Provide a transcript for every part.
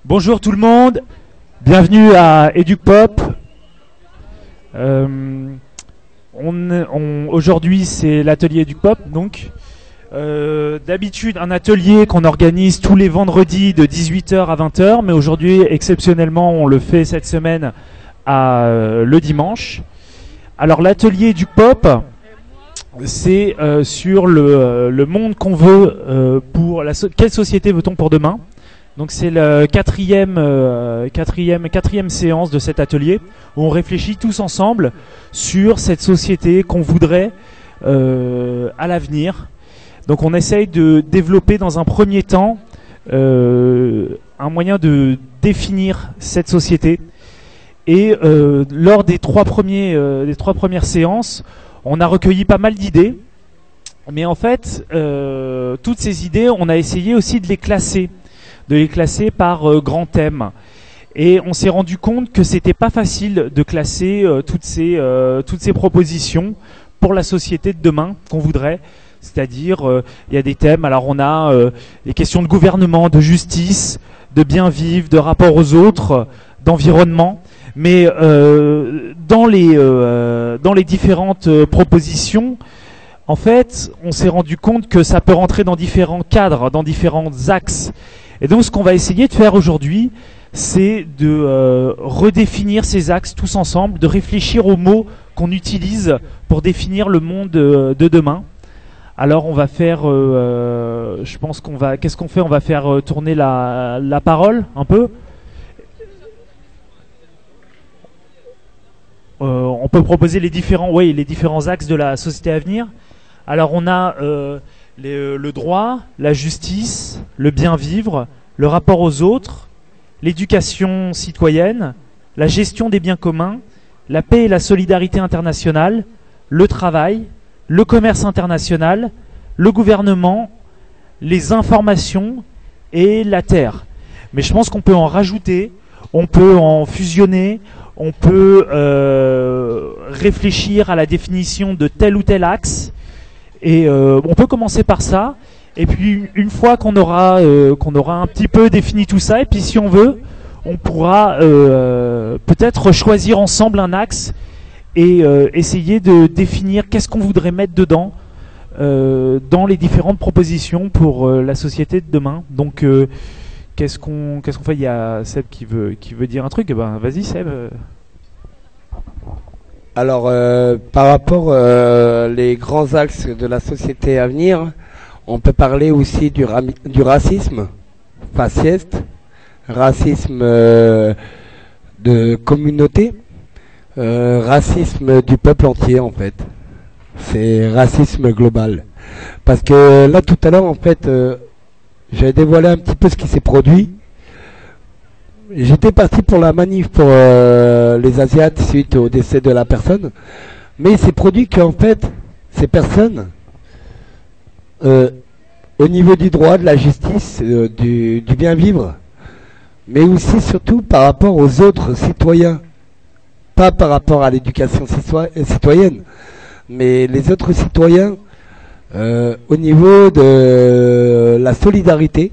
Bonjour tout le monde, bienvenue à EducPop. Aujourd'hui c'est l'atelier EducPop, donc d'habitude un atelier qu'on organise tous les vendredis de 18h à 20h, mais aujourd'hui exceptionnellement on le fait cette semaine le dimanche. Alors l'atelier EducPop, c'est sur le monde qu'on veut pour quelle société veut-on pour demain. Donc c'est la quatrième séance de cet atelier où on réfléchit tous ensemble sur cette société qu'on voudrait à l'avenir. Donc on essaye de développer dans un premier temps un moyen de définir cette société. Et lors des trois premières séances, on a recueilli pas mal d'idées. Mais en fait, toutes ces idées, on a essayé aussi de les classer par grands thèmes. Et on s'est rendu compte que c'était pas facile de classer toutes ces propositions pour la société de demain qu'on voudrait. C'est-à-dire, il y a des thèmes, alors on a les questions de gouvernement, de justice, de bien vivre, de rapport aux autres, d'environnement. Mais dans les différentes propositions, en fait, on s'est rendu compte que ça peut rentrer dans différents cadres, dans différents axes. Et donc ce qu'on va essayer de faire aujourd'hui, c'est de redéfinir ces axes tous ensemble, de réfléchir aux mots qu'on utilise pour définir le monde de demain. Alors on va faire, je pense qu'est-ce qu'on fait? On va faire tourner la parole un peu. On peut proposer les différents axes de la société à venir. Alors on a le droit, la justice, le bien vivre, le rapport aux autres, l'éducation citoyenne, la gestion des biens communs, la paix et la solidarité internationale, le travail, le commerce international, le gouvernement, les informations et la terre. Mais je pense qu'on peut en rajouter, on peut en fusionner, on peut réfléchir à la définition de tel ou tel axe. Et on peut commencer par ça. Et puis une fois qu'on aura un petit peu défini tout ça, et puis si on veut, on pourra peut-être choisir ensemble un axe et essayer de définir qu'est-ce qu'on voudrait mettre dedans dans les différentes propositions pour la société de demain. Donc qu'est-ce qu'on fait? Il y a Seb qui veut dire un truc. Eh ben vas-y Seb. Alors par rapport les grands axes de la société à venir, on peut parler aussi du racisme faciès, racisme de communauté, racisme du peuple entier en fait. C'est racisme global. Parce que là tout à l'heure en fait, j'ai dévoilé un petit peu ce qui s'est produit. J'étais parti pour la manif pour les Asiates suite au décès de la personne. Mais il s'est produit qu'en fait, ces personnes, au niveau du droit, de la justice, du bien vivre, mais aussi surtout par rapport aux autres citoyens, pas par rapport à l'éducation citoyenne, mais les autres citoyens, au niveau de la solidarité,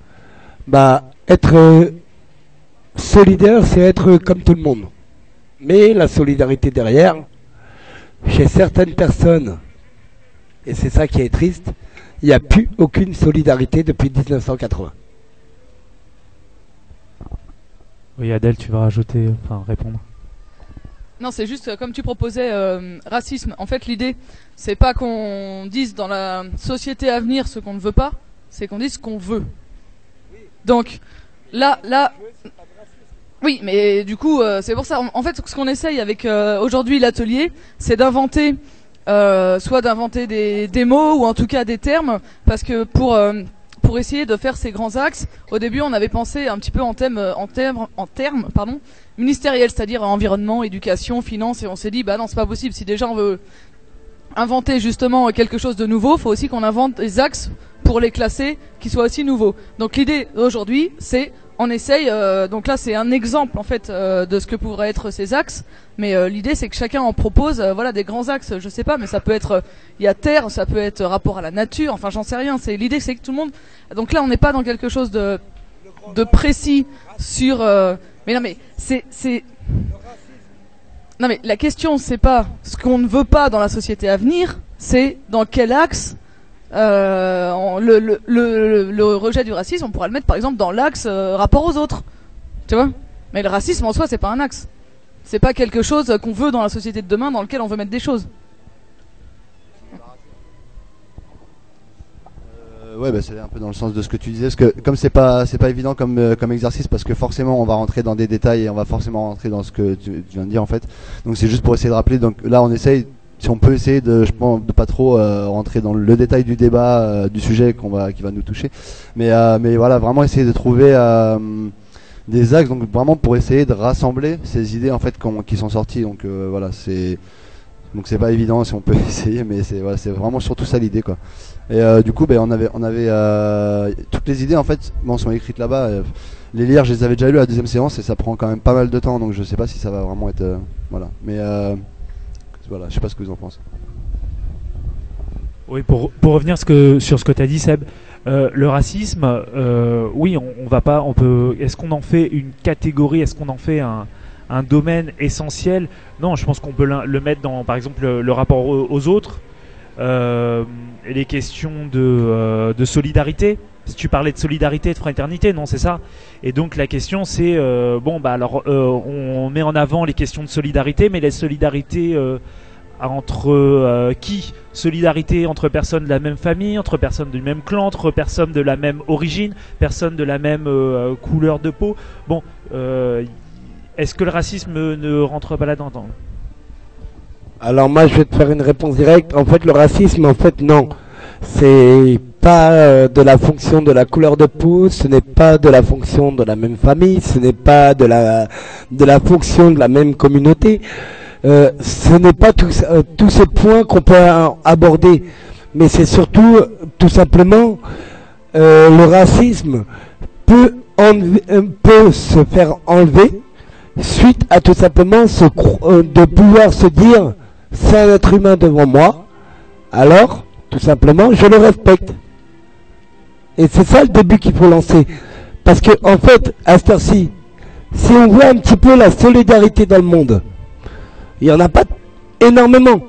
être solidaire, c'est être comme tout le monde. Mais la solidarité derrière, chez certaines personnes, et c'est ça qui est triste, il n'y a plus aucune solidarité depuis 1980. Oui, Adèle, tu vas répondre. Non, c'est juste comme tu proposais, racisme. En fait, l'idée, c'est pas qu'on dise dans la société à venir ce qu'on ne veut pas, c'est qu'on dise ce qu'on veut. Donc, là, oui, mais du coup, c'est pour ça. En fait, ce qu'on essaye avec aujourd'hui l'atelier, c'est d'inventer, soit d'inventer des mots ou en tout cas des termes, parce que pour essayer de faire ces grands axes, au début, on avait pensé un petit peu en termes ministériels, c'est-à-dire environnement, éducation, finance, et on s'est dit, bah non, c'est pas possible. Si déjà on veut inventer justement quelque chose de nouveau, faut aussi qu'on invente des axes pour les classer qui soient aussi nouveaux. Donc l'idée aujourd'hui, c'est on essaye, donc là c'est un exemple en fait de ce que pourraient être ces axes, mais l'idée c'est que chacun en propose des grands axes, je sais pas, mais ça peut être, il y a terre, ça peut être rapport à la nature, enfin j'en sais rien, l'idée c'est que tout le monde, donc là on n'est pas dans quelque chose de de précis sur. Mais non, mais non, mais la question, c'est pas ce qu'on ne veut pas dans la société à venir, c'est dans quel axe. Le rejet du racisme, on pourra le mettre par exemple dans l'axe rapport aux autres, tu vois. Mais le racisme en soi, c'est pas un axe. C'est pas quelque chose qu'on veut dans la société de demain dans lequel on veut mettre des choses. Ouais, bah c'est un peu dans le sens de ce que tu disais, parce que comme c'est pas évident comme exercice, parce que forcément on va rentrer dans des détails et on va forcément rentrer dans ce que tu viens de dire en fait. Donc c'est juste pour essayer de rappeler. Donc là on essaye, si on peut essayer de, je pense, de pas trop rentrer dans le détail du débat, du sujet qui va nous toucher, mais voilà, vraiment essayer de trouver des axes, donc vraiment pour essayer de rassembler ces idées en fait qui sont sorties. Donc voilà, c'est pas évident si on peut essayer, mais c'est vraiment surtout ça l'idée quoi. Et du coup, on avait toutes les idées en fait, sont écrites là-bas. Les lire, je les avais déjà lues à la deuxième séance et ça prend quand même pas mal de temps, donc je sais pas si ça va vraiment être voilà. Mais voilà, je sais pas ce que vous en pensez. Oui, pour revenir sur ce que tu as dit, Seb, le racisme, oui, on va pas, on peut. Est-ce qu'on en fait une catégorie? Est-ce qu'on en fait un domaine essentiel? Non, je pense qu'on peut le mettre dans, par exemple, le rapport aux autres, les questions de solidarité. Si tu parlais de solidarité, de fraternité, non, c'est ça. Et donc la question, c'est on met en avant les questions de solidarité, mais la solidarité entre qui? Solidarité entre personnes de la même famille, entre personnes du même clan, entre personnes de la même origine, personnes de la même couleur de peau. Bon, est-ce que le racisme ne rentre pas là-dedans? Alors moi je vais te faire une réponse directe. En fait le racisme, en fait non. C'est pas de la fonction de la couleur de peau, ce n'est pas de la fonction de la même famille, ce n'est pas de la fonction de la même communauté. Ce n'est pas tous ces points qu'on peut aborder, mais c'est surtout tout simplement le racisme peut se faire enlever suite à tout simplement de pouvoir se dire c'est un être humain devant moi, alors tout simplement je le respecte. Et c'est ça le début qu'il faut lancer, parce que en fait à cette heure-ci, si on voit un petit peu la solidarité dans le monde, il n'y en a pas énormément.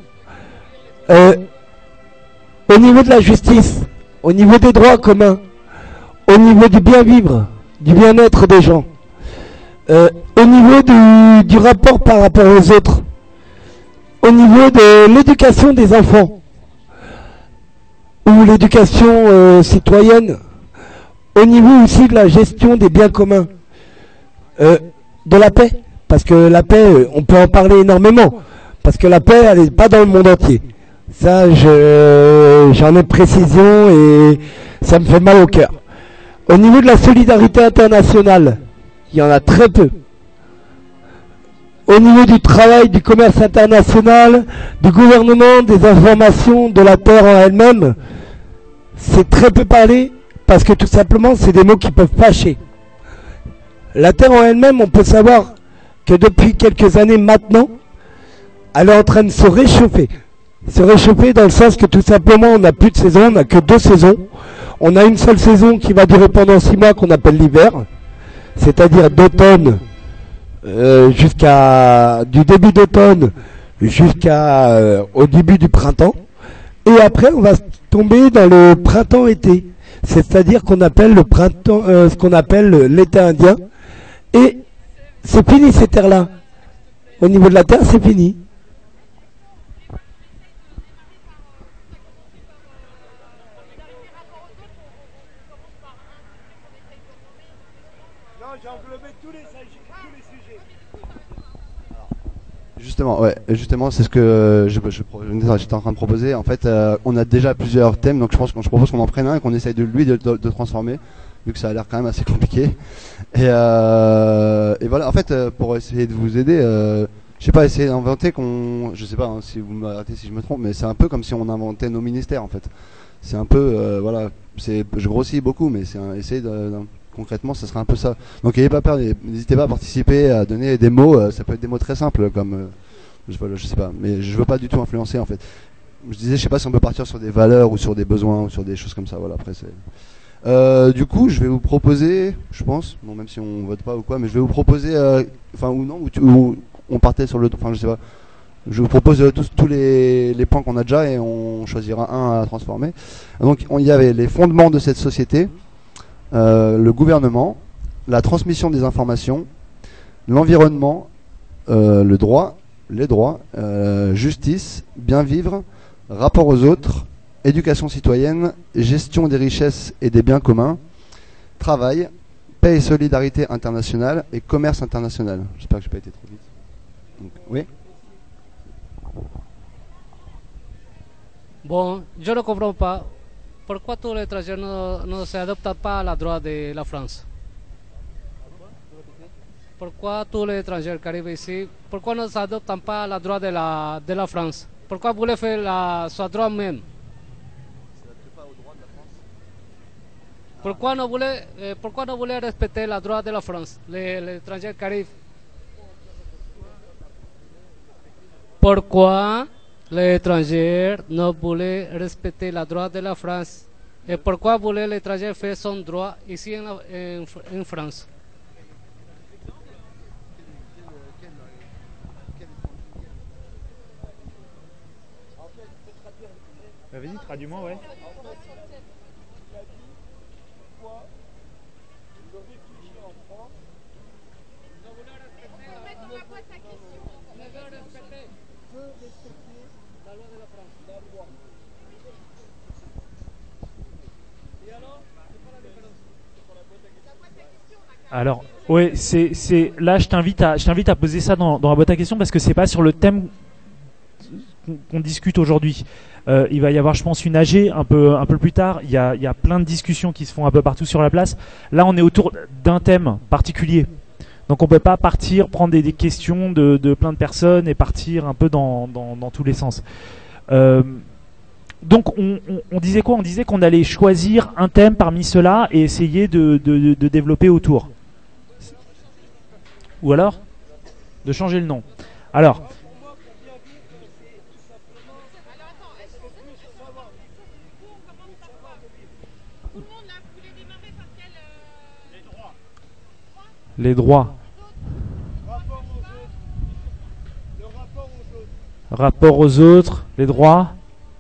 Au niveau de la justice, au niveau des droits communs, au niveau du bien vivre, du bien-être des gens, au niveau du rapport par rapport aux autres, au niveau de l'éducation des enfants, ou l'éducation citoyenne, au niveau aussi de la gestion des biens communs, de la paix. Parce que la paix, on peut en parler énormément. Parce que la paix, elle n'est pas dans le monde entier. Ça, j'en ai précision et ça me fait mal au cœur. Au niveau de la solidarité internationale, il y en a très peu. Au niveau du travail, du commerce international, du gouvernement, des informations, de la terre en elle-même, c'est très peu parlé parce que tout simplement, c'est des mots qui peuvent fâcher. La terre en elle-même, on peut savoir que depuis quelques années maintenant, elle est en train de se réchauffer. Se réchauffer dans le sens que tout simplement on n'a plus de saison, on n'a que 2 saisons. On a une seule saison qui va durer pendant 6 mois qu'on appelle l'hiver, c'est-à-dire d'automne du début d'automne jusqu'au début du printemps. Et après on va tomber dans le printemps-été, c'est-à-dire qu'on appelle le printemps, ce qu'on appelle l'été indien. Et c'est fini ces terres-là. Au niveau de la terre, c'est fini. Non, j'ai englobé tous les sujets. Justement, c'est ce que j'étais en train de proposer. En fait, on a déjà plusieurs thèmes, donc je propose qu'on en prenne un et qu'on essaye de transformer, vu que ça a l'air quand même assez compliqué. Et voilà, en fait, pour essayer de vous aider, je sais pas, essayer d'inventer je sais pas si vous m'arrêtez si je me trompe, mais c'est un peu comme si on inventait nos ministères en fait. C'est un peu, voilà, je grossis beaucoup, mais essayer concrètement, ça serait un peu ça. Donc n'ayez pas peur, n'hésitez pas à participer, à donner des mots, ça peut être des mots très simples comme, je sais pas, mais je veux pas du tout influencer en fait. Je disais, je sais pas si on peut partir sur des valeurs ou sur des besoins ou sur des choses comme ça, voilà, après c'est... Du coup, je vais vous proposer, je pense, bon, même si on vote pas ou quoi, mais je vais vous proposer, enfin ou non, ou on partait sur le, enfin je sais pas. Je vous propose tous les points qu'on a déjà et on choisira un à transformer. Donc il y avait les fondements de cette société, le gouvernement, la transmission des informations, l'environnement, le droit, les droits, justice, bien vivre, rapport aux autres, éducation citoyenne, gestion des richesses et des biens communs, travail, paix et solidarité internationale et commerce international. J'espère que je n'ai pas été trop vite. Donc, oui. Bon, je ne comprends pas. Pourquoi tous les étrangers ne s'adaptent pas à la droit de la France? Pourquoi tous les étrangers qui arrivent ici, pourquoi ne s'adaptent pas à la droit de la France? Pourquoi vous voulez faire son droit même? Pourquoi ne voulez respecter la droit de la France, les étrangers qui arrivent? Pourquoi les étrangers ne voulaient respecter la droit de la France? Et pourquoi voulait l'étranger faire son droit ici en France? Vas-y, traduis-moi, ouais. Alors, ouais, c'est là, je t'invite à poser ça dans la boîte à questions parce que c'est pas sur le thème qu'on discute aujourd'hui. Il va y avoir, je pense, une AG un peu plus tard. Il y a plein de discussions qui se font un peu partout sur la place. Là, on est autour d'un thème particulier. Donc, on peut pas partir prendre des questions de plein de personnes et partir un peu dans tous les sens. Donc, on disait quoi? On disait qu'on allait choisir un thème parmi ceux-là et essayer de développer autour. Ou alors de changer le nom. Alors. Les droits. Rapport aux autres, les droits.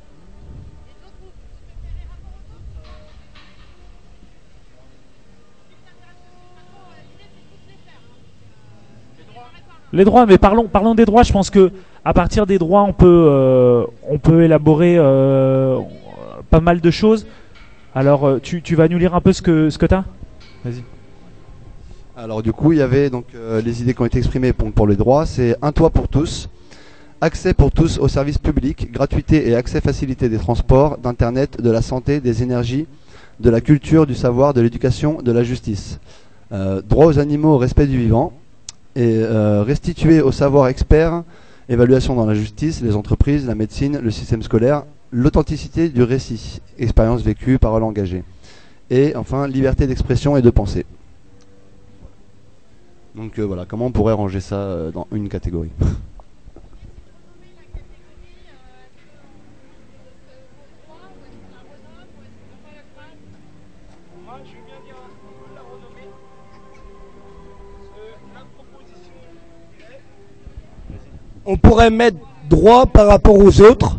Les droits, mais parlons des droits. Je pense que à partir des droits, on peut élaborer pas mal de choses. Alors, tu vas nous lire un peu ce que t'as? Vas-y. Alors du coup, il y avait donc les idées qui ont été exprimées pour les droits. C'est un toit pour tous, accès pour tous aux services publics, gratuité et accès facilité des transports, d'internet, de la santé, des énergies, de la culture, du savoir, de l'éducation, de la justice. Droit aux animaux, au respect du vivant. Et restituer au savoir expert, évaluation dans la justice, les entreprises, la médecine, le système scolaire, l'authenticité du récit, expérience vécue, parole engagée. Et enfin, liberté d'expression et de pensée. Donc voilà, comment on pourrait ranger ça dans une catégorie? On pourrait mettre droit par rapport aux autres,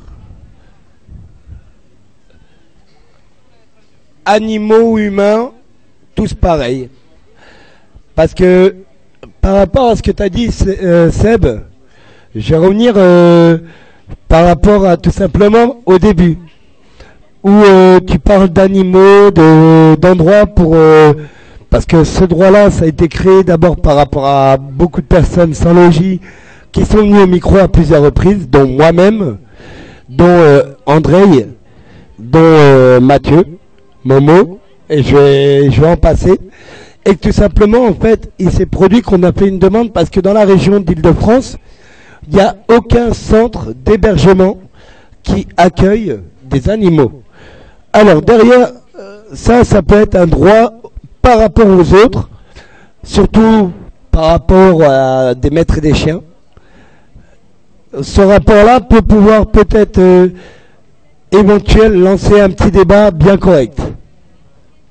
animaux ou humains, tous pareils. Parce que par rapport à ce que tu as dit, Seb, je vais revenir par rapport à tout simplement au début, où tu parles d'animaux, d'endroits pour... parce que ce droit-là, ça a été créé d'abord par rapport à beaucoup de personnes sans logis, qui sont venus au micro à plusieurs reprises, dont moi-même, dont André, dont Mathieu, Momo, et je vais en passer. Et que tout simplement, en fait, il s'est produit qu'on a fait une demande parce que dans la région d'Île-de-France, il n'y a aucun centre d'hébergement qui accueille des animaux. Alors derrière, ça peut être un droit par rapport aux autres, surtout par rapport à des maîtres et des chiens. Ce rapport-là peut pouvoir peut-être éventuel lancer un petit débat bien correct.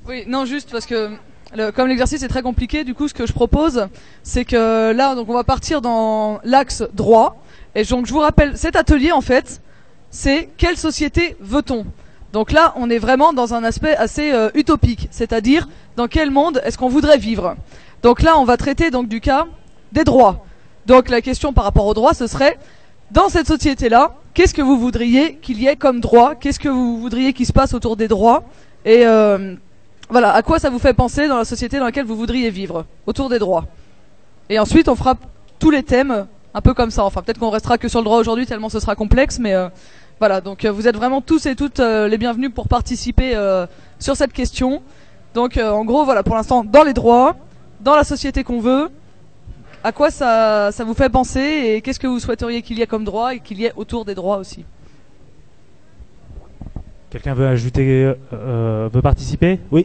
Oui, non, juste parce que comme l'exercice est très compliqué, du coup, ce que je propose, c'est que là, donc, on va partir dans l'axe droit. Et donc, je vous rappelle, cet atelier, en fait, c'est quelle société veut-on? Donc là, on est vraiment dans un aspect assez utopique, c'est-à-dire dans quel monde est-ce qu'on voudrait vivre. Donc là, on va traiter donc du cas des droits. Donc la question par rapport aux droits, ce serait, dans cette société-là, qu'est-ce que vous voudriez qu'il y ait comme droit? Qu'est-ce que vous voudriez qu'il se passe autour des droits? Et voilà, à quoi ça vous fait penser dans la société dans laquelle vous voudriez vivre, autour des droits? Et ensuite, on fera tous les thèmes un peu comme ça. Enfin, peut-être qu'on restera que sur le droit aujourd'hui, tellement ce sera complexe, mais voilà. Donc, vous êtes vraiment tous et toutes les bienvenus pour participer sur cette question. Donc, en gros, voilà, pour l'instant, dans les droits, dans la société qu'on veut, à quoi ça vous fait penser et qu'est-ce que vous souhaiteriez qu'il y ait comme droit et qu'il y ait autour des droits aussi? Quelqu'un veut ajouter, veut participer? Oui.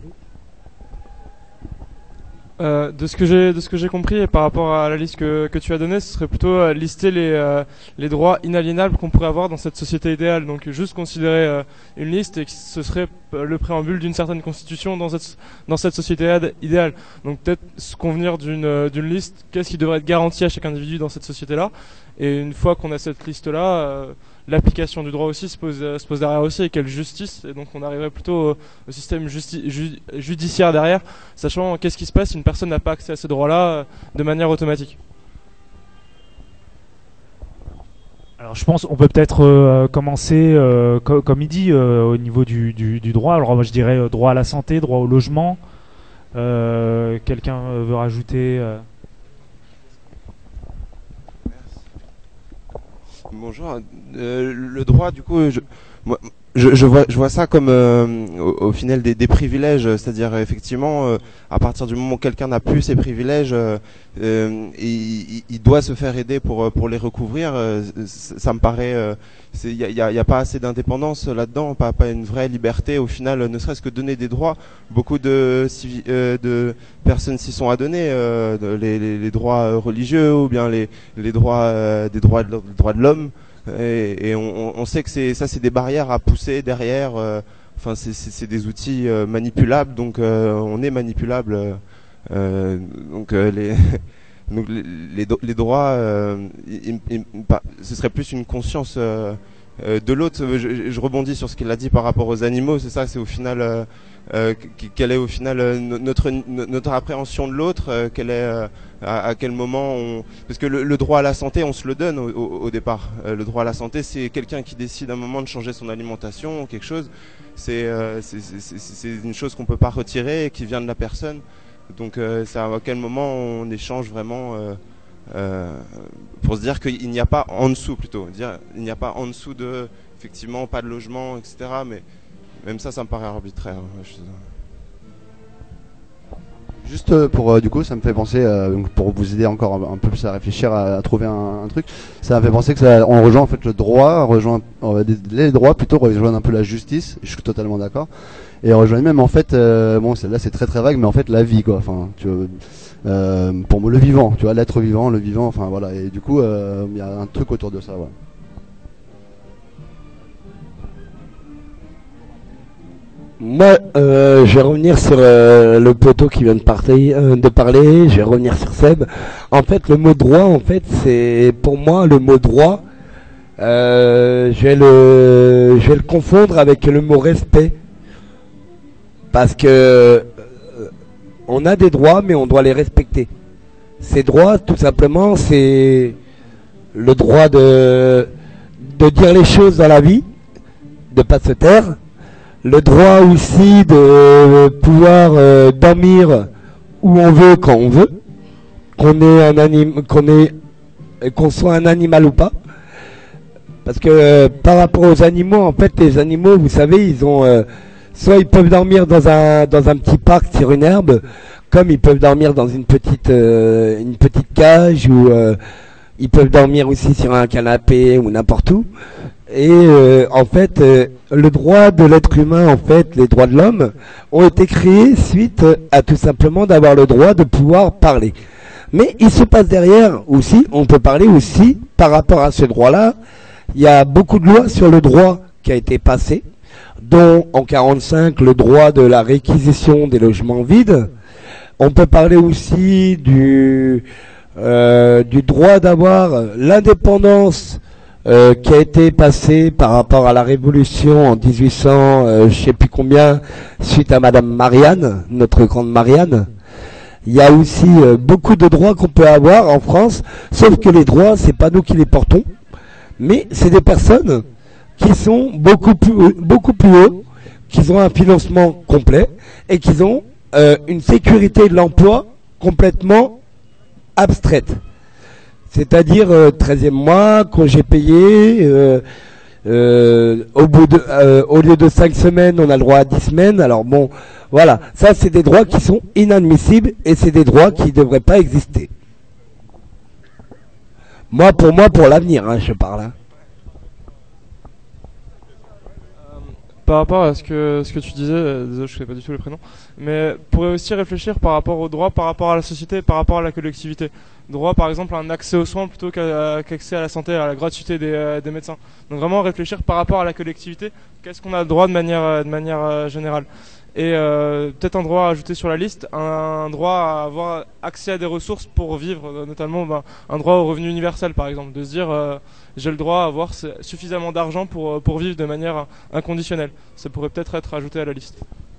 De ce que j'ai compris et par rapport à la liste que tu as donnée, ce serait plutôt lister les droits inaliénables qu'on pourrait avoir dans cette société idéale. Donc juste considérer une liste et que ce serait le préambule d'une certaine constitution dans cette société idéale. Donc peut-être se convenir d'une liste, qu'est-ce qui devrait être garanti à chaque individu dans cette société-là. Et une fois qu'on a cette liste-là, l'application du droit aussi se pose derrière aussi, et quelle justice. Et donc on arriverait plutôt au système judiciaire derrière, sachant qu'est-ce qui se passe si une personne n'a pas accès à ces droits-là de manière automatique. Alors je pense on peut peut-être commencer comme il dit au niveau du droit. Alors moi je dirais droit à la santé, droit au logement. Quelqu'un veut rajouter Bonjour. Le droit, du coup, je vois ça comme au final des privilèges, c'est-à-dire effectivement, à partir du moment où quelqu'un n'a plus ses privilèges, il doit se faire aider pour les recouvrir. Ça me paraît, il y a pas assez d'indépendance là-dedans, pas une vraie liberté. Au final, ne serait-ce que donner des droits, beaucoup de personnes s'y sont adonnées, les droits religieux ou bien les droits des droits de l'homme. Et on sait que c'est des barrières à pousser derrière. Enfin, c'est des outils manipulables, donc on est manipulable. Donc les droits, ce serait plus une conscience de l'autre. Je rebondis sur ce qu'il a dit par rapport aux animaux. C'est ça, c'est au final quelle est au final notre appréhension de l'autre, quelle est à quel moment parce que le droit à la santé, on se le donne au départ. Le droit à la santé, c'est quelqu'un qui décide à un moment de changer son alimentation ou quelque chose. C'est une chose qu'on peut pas retirer et qui vient de la personne. Donc c'est à quel moment on échange vraiment pour se dire qu'il n'y a pas en dessous, plutôt dire il n'y a pas en dessous de effectivement pas de logement, etc. Mais même ça me paraît arbitraire. Juste pour du coup, ça me fait penser pour vous aider encore un peu plus à réfléchir à trouver un truc. Ça me fait penser que on rejoint en fait le droit, les droits plutôt rejoignent un peu la justice. Je suis totalement d'accord. Et rejoignent même en fait, bon, celle-là c'est très vague, mais en fait la vie quoi. Enfin, tu vois, pour moi le vivant, tu vois, l'être vivant, le vivant. Enfin voilà. Et du coup, il y a un truc autour de ça. Ouais. Moi, je vais revenir sur le poteau qui vient de parler. Je vais revenir sur Seb. En fait, le mot droit, en fait, c'est pour moi le mot droit. Je vais le confondre avec le mot respect, parce que on a des droits, mais on doit les respecter. Ces droits, tout simplement, c'est le droit de dire les choses dans la vie, de pas se taire. Le droit aussi de pouvoir dormir où on veut, quand on veut, qu'on soit un animal ou pas. Parce que par rapport aux animaux, en fait, les animaux, vous savez, ils ont soit ils peuvent dormir dans un petit parc sur une herbe, comme ils peuvent dormir dans une petite cage, ou ils peuvent dormir aussi sur un canapé ou n'importe où. Et en fait, le droit de l'être humain, en fait, les droits de l'homme, ont été créés suite à tout simplement d'avoir le droit de pouvoir parler. Mais il se passe derrière aussi, on peut parler aussi par rapport à ce droit-là. Il y a beaucoup de lois sur le droit qui a été passé. dont en 45 le droit de la réquisition des logements vides. On peut parler aussi du droit d'avoir l'indépendance qui a été passée par rapport à la Révolution en 1800, je sais plus combien, suite à Madame Marianne, notre grande Marianne. Il y a aussi beaucoup de droits qu'on peut avoir en France, sauf que les droits, c'est pas nous qui les portons, mais c'est des personnes qui sont beaucoup plus hauts, qui ont un financement complet et qui ont une sécurité de l'emploi complètement abstraite. C'est-à-dire 13e mois, congé payé, au lieu de 5 semaines, on a le droit à 10 semaines. Alors bon, voilà, ça c'est des droits qui sont inadmissibles et c'est des droits qui ne devraient pas exister. Pour l'avenir, je parle. Hein. Par rapport à ce que tu disais, désolé, je ne sais pas du tout les prénoms, mais pourrait aussi réfléchir par rapport aux droits, par rapport à la société, par rapport à la collectivité. Droit, par exemple, à un accès aux soins plutôt qu'accès à la santé, à la gratuité des médecins. Donc vraiment réfléchir par rapport à la collectivité, qu'est-ce qu'on a le droit de manière générale. Et peut-être un droit à ajouter sur la liste, un droit à avoir accès à des ressources pour vivre, notamment un droit au revenu universel par exemple, de se dire j'ai le droit à avoir suffisamment d'argent pour vivre de manière inconditionnelle. Ça pourrait peut-être être ajouté à la liste.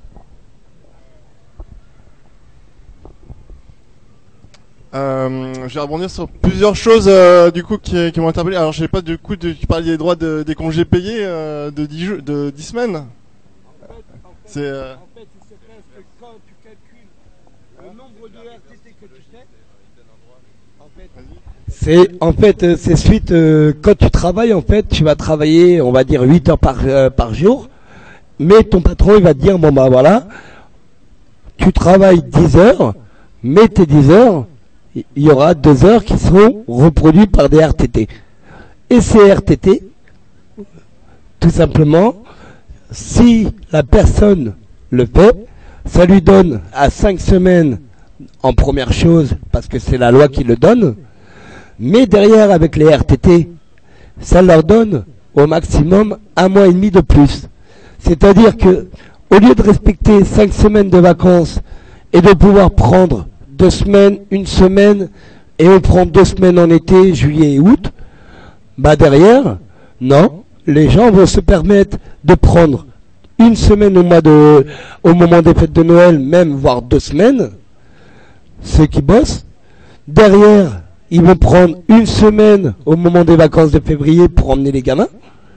Je vais rebondir sur plusieurs choses du coup qui m'ont interpellé. Alors je sais pas du coup tu parlais des droits des congés payés de 10 semaines. C'est en fait, il se passe que quand tu calcules le nombre de RTT que tu fais, c'est suite quand tu travailles, en fait, tu vas travailler, on va dire 8 heures par jour, mais ton patron il va te dire bon bah voilà, tu travailles 10 heures, mais tes 10 heures, il y aura 2 heures qui seront reproduites par des RTT. Et ces RTT, tout simplement, si la personne le fait, ça lui donne à 5 semaines en première chose, parce que c'est la loi qui le donne, mais derrière avec les RTT, ça leur donne au maximum 1 mois et demi de plus. C'est-à-dire que au lieu de respecter 5 semaines de vacances et de pouvoir prendre 2 semaines, 1 semaine, et on prend 2 semaines en été, juillet et août, bah derrière, non, les gens vont se permettre de prendre 1 semaine au moment des fêtes de Noël, même voire 2 semaines, ceux qui bossent. Derrière, ils vont prendre 1 semaine au moment des vacances de février pour emmener les gamins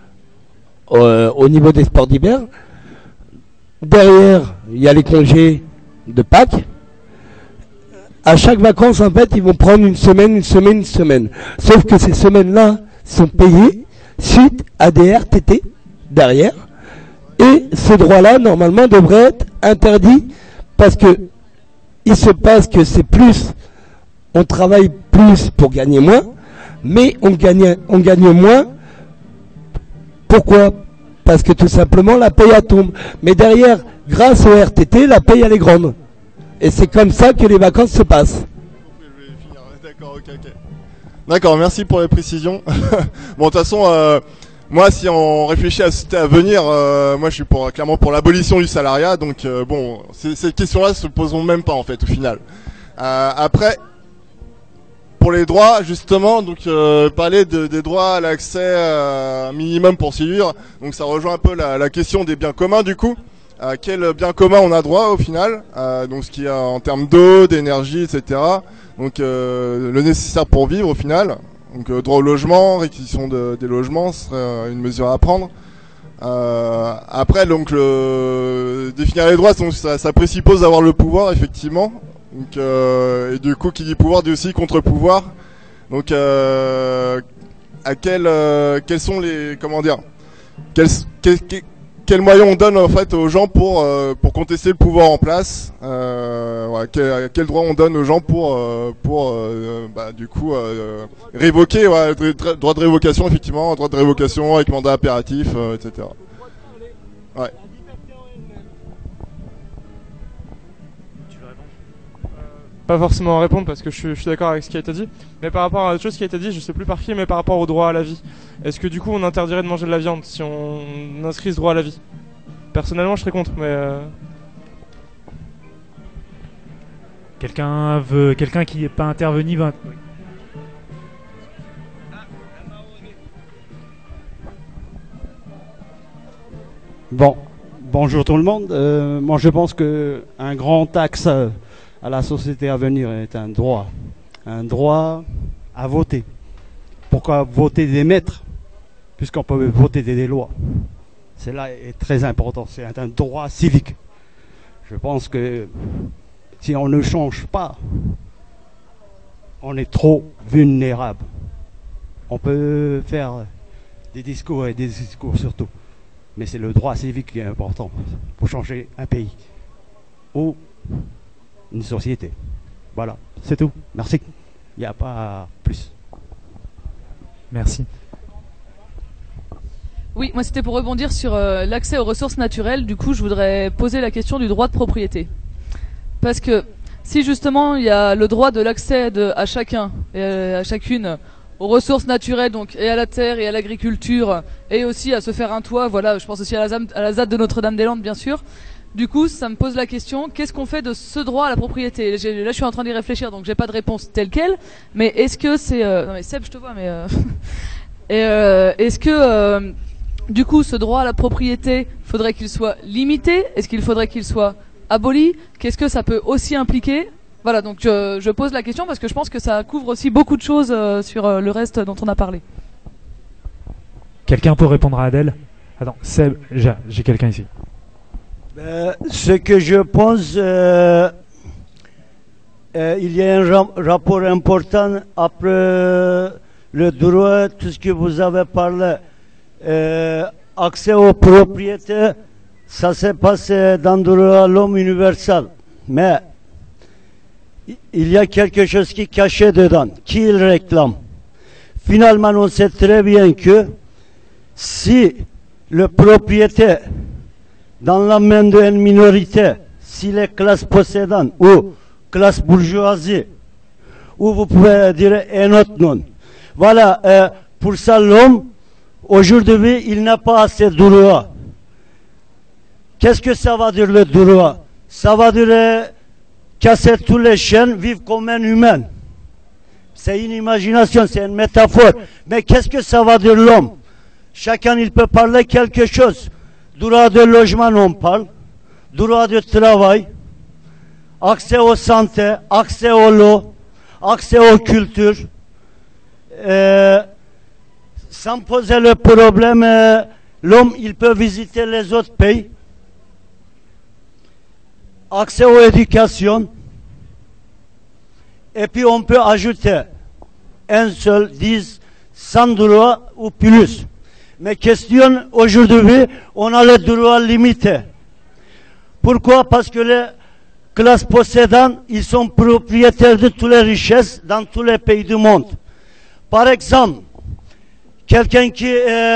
au niveau des sports d'hiver. Derrière, il y a les congés de Pâques. À chaque vacances, en fait, ils vont prendre 1 semaine, 1 semaine, 1 semaine. Sauf que ces semaines-là sont payées suite à des RTT derrière. Et ce droit-là, normalement, devrait être interdit parce que il se passe que c'est plus, on travaille plus pour gagner moins, mais on gagne moins. Pourquoi ? Parce que tout simplement, la paye elle tombe. Mais derrière, grâce au RTT, la paye elle est grande. Et c'est comme ça que les vacances se passent. D'accord, ok. D'accord, merci pour les précisions. Bon, de toute façon, moi, si on réfléchit à la société à venir, moi, je suis clairement pour l'abolition du salariat. Donc, bon, ces questions-là se poseront même pas, en fait, au final. Après, pour les droits, justement, donc, parler des droits à l'accès minimum pour survivre. Donc, ça rejoint un peu la question des biens communs, du coup. À quel bien commun on a droit au final, donc ce qui est en termes d'eau, d'énergie, etc. Donc le nécessaire pour vivre au final. Donc droit au logement, réquisition des logements, ce serait une mesure à prendre. Après donc définir les droits, donc ça présuppose d'avoir le pouvoir effectivement. Donc et du coup qui dit pouvoir dit aussi contre-pouvoir. Donc quels sont les quels moyens on donne en fait aux gens pour contester le pouvoir en place, quel droit on donne aux gens pour du coup révoquer, droit de révocation effectivement, droit de révocation avec mandat impératif, etc. Ouais. Pas forcément répondre parce que je suis d'accord avec ce qui a été dit, mais par rapport à autre chose qui a été dit, je sais plus par qui, mais par rapport au droit à la vie. Est-ce que du coup on interdirait de manger de la viande si on inscrit ce droit à la vie ? personnellement, je serais contre, mais Quelqu'un qui n'est pas intervenu va... Bon, bonjour tout le monde. Moi je pense que un grand axe à la société à venir est un droit à voter. Pourquoi voter des maîtres? Puisqu'on peut voter des lois. Cela est très important, c'est un droit civique. Je pense que si on ne change pas, on est trop vulnérable. On peut faire des discours et des discours surtout. Mais c'est le droit civique qui est important pour changer un pays ou une société. Voilà, c'est tout. Merci. Il n'y a pas plus. Merci. Oui, moi c'était pour rebondir sur l'accès aux ressources naturelles. Du coup, je voudrais poser la question du droit de propriété. Parce que si justement il y a le droit de l'accès à chacun et à chacune aux ressources naturelles, donc et à la terre et à l'agriculture, et aussi à se faire un toit, voilà, je pense aussi à la ZAD de Notre-Dame-des-Landes, bien sûr. Du coup, ça me pose la question, qu'est-ce qu'on fait de ce droit à la propriété? Là, je suis en train d'y réfléchir, donc j'ai pas de réponse telle quelle, mais est-ce que c'est... Non mais Seb, je te vois, mais... est-ce que, du coup, ce droit à la propriété, faudrait qu'il soit limité? Est-ce qu'il faudrait qu'il soit aboli? Qu'est-ce que ça peut aussi impliquer? Voilà, donc je pose la question parce que je pense que ça couvre aussi beaucoup de choses sur le reste dont on a parlé. Quelqu'un peut répondre à Adèle? Attends, Seb, j'ai quelqu'un ici. Ce que je pense, il y a un rapport important après le droit, tout ce que vous avez parlé, accès aux propriétés, ça se passe dans le droit de l'homme universel. Mais il y a quelque chose qui est caché dedans, qui il réclame. Finalement, on sait très bien que si le propriété dans la main d'une minorité, si les classes possédantes ou classe bourgeoisie, ou vous pouvez dire un autre nom. Voilà, pour ça l'homme, aujourd'hui, il n'a pas assez de droits. Qu'est-ce que ça va dire le droit? Ça va dire casser tous les chaînes, vivre comme un humain. C'est une imagination, c'est une métaphore. Mais qu'est-ce que ça va dire l'homme? Chacun, il peut parler quelque chose. Droit de logement, on parle. Droit de travail. Accès aux santé, accès aux l'eau, accès aux cultures. Sans poser le problème, l'homme, il peut visiter les autres pays. Accès aux éducations. Et puis on peut ajouter un seul, 10, 100 droits ou plus. Mais question, aujourd'hui, on a les droits limités. Pourquoi? Parce que les classes possédantes, ils sont propriétaires de toutes les richesses dans tous les pays du monde. Par exemple, quelqu'un qui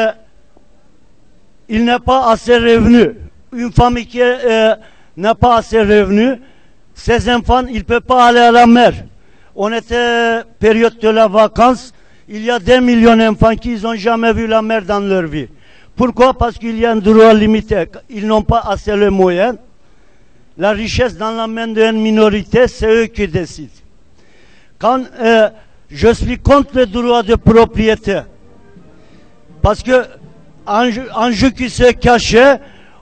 il n'a pas assez de revenus, une famille qui n'a pas assez de revenus, ses enfants, ils ne peuvent pas aller à la mer. On était période de la vacance, il y a 2 millions d'enfants qui n'ont jamais vu la mer dans leur vie. Pourquoi? Parce qu'il y a un droit limité. Ils n'ont pas assez de moyens. La richesse dans la main d'une minorité, c'est eux qui décident. Quand je suis contre le droit de propriété, parce que un jeu qui se cachait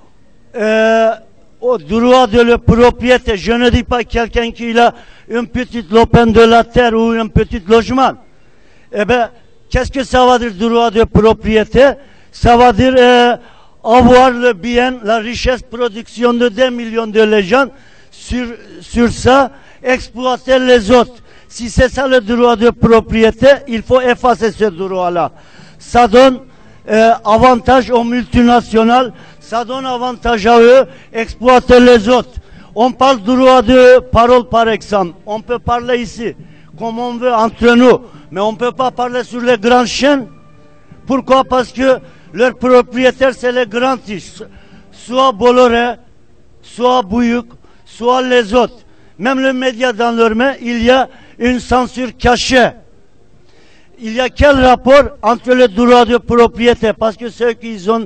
au droit de la propriété, je ne dis pas quelqu'un qui a une petite lopin de la terre ou un petit logement. Eh bien, qu'est-ce que ça va dire droit de propriété? Ça va dire avoir le bien, la richesse, production de 2 millions de gens, sur ça, exploiter les autres. Si c'est ça le droit de propriété, il faut effacer ce droit-là. Ça donne avantage aux multinationales, ça donne avantage à eux, exploiter les autres. On parle droit de parole par exemple, on peut parler ici, comme on veut entre nous, mais on ne peut pas parler sur les grandes chaînes. Pourquoi? Parce que leurs propriétaires, c'est les grands titres, soit Bolloré, soit Bouygues, soit les autres. Même les médias dans leurs mains, il y a une censure cachée. Il y a quel rapport entre le droit de propriété? Parce que ceux qui ont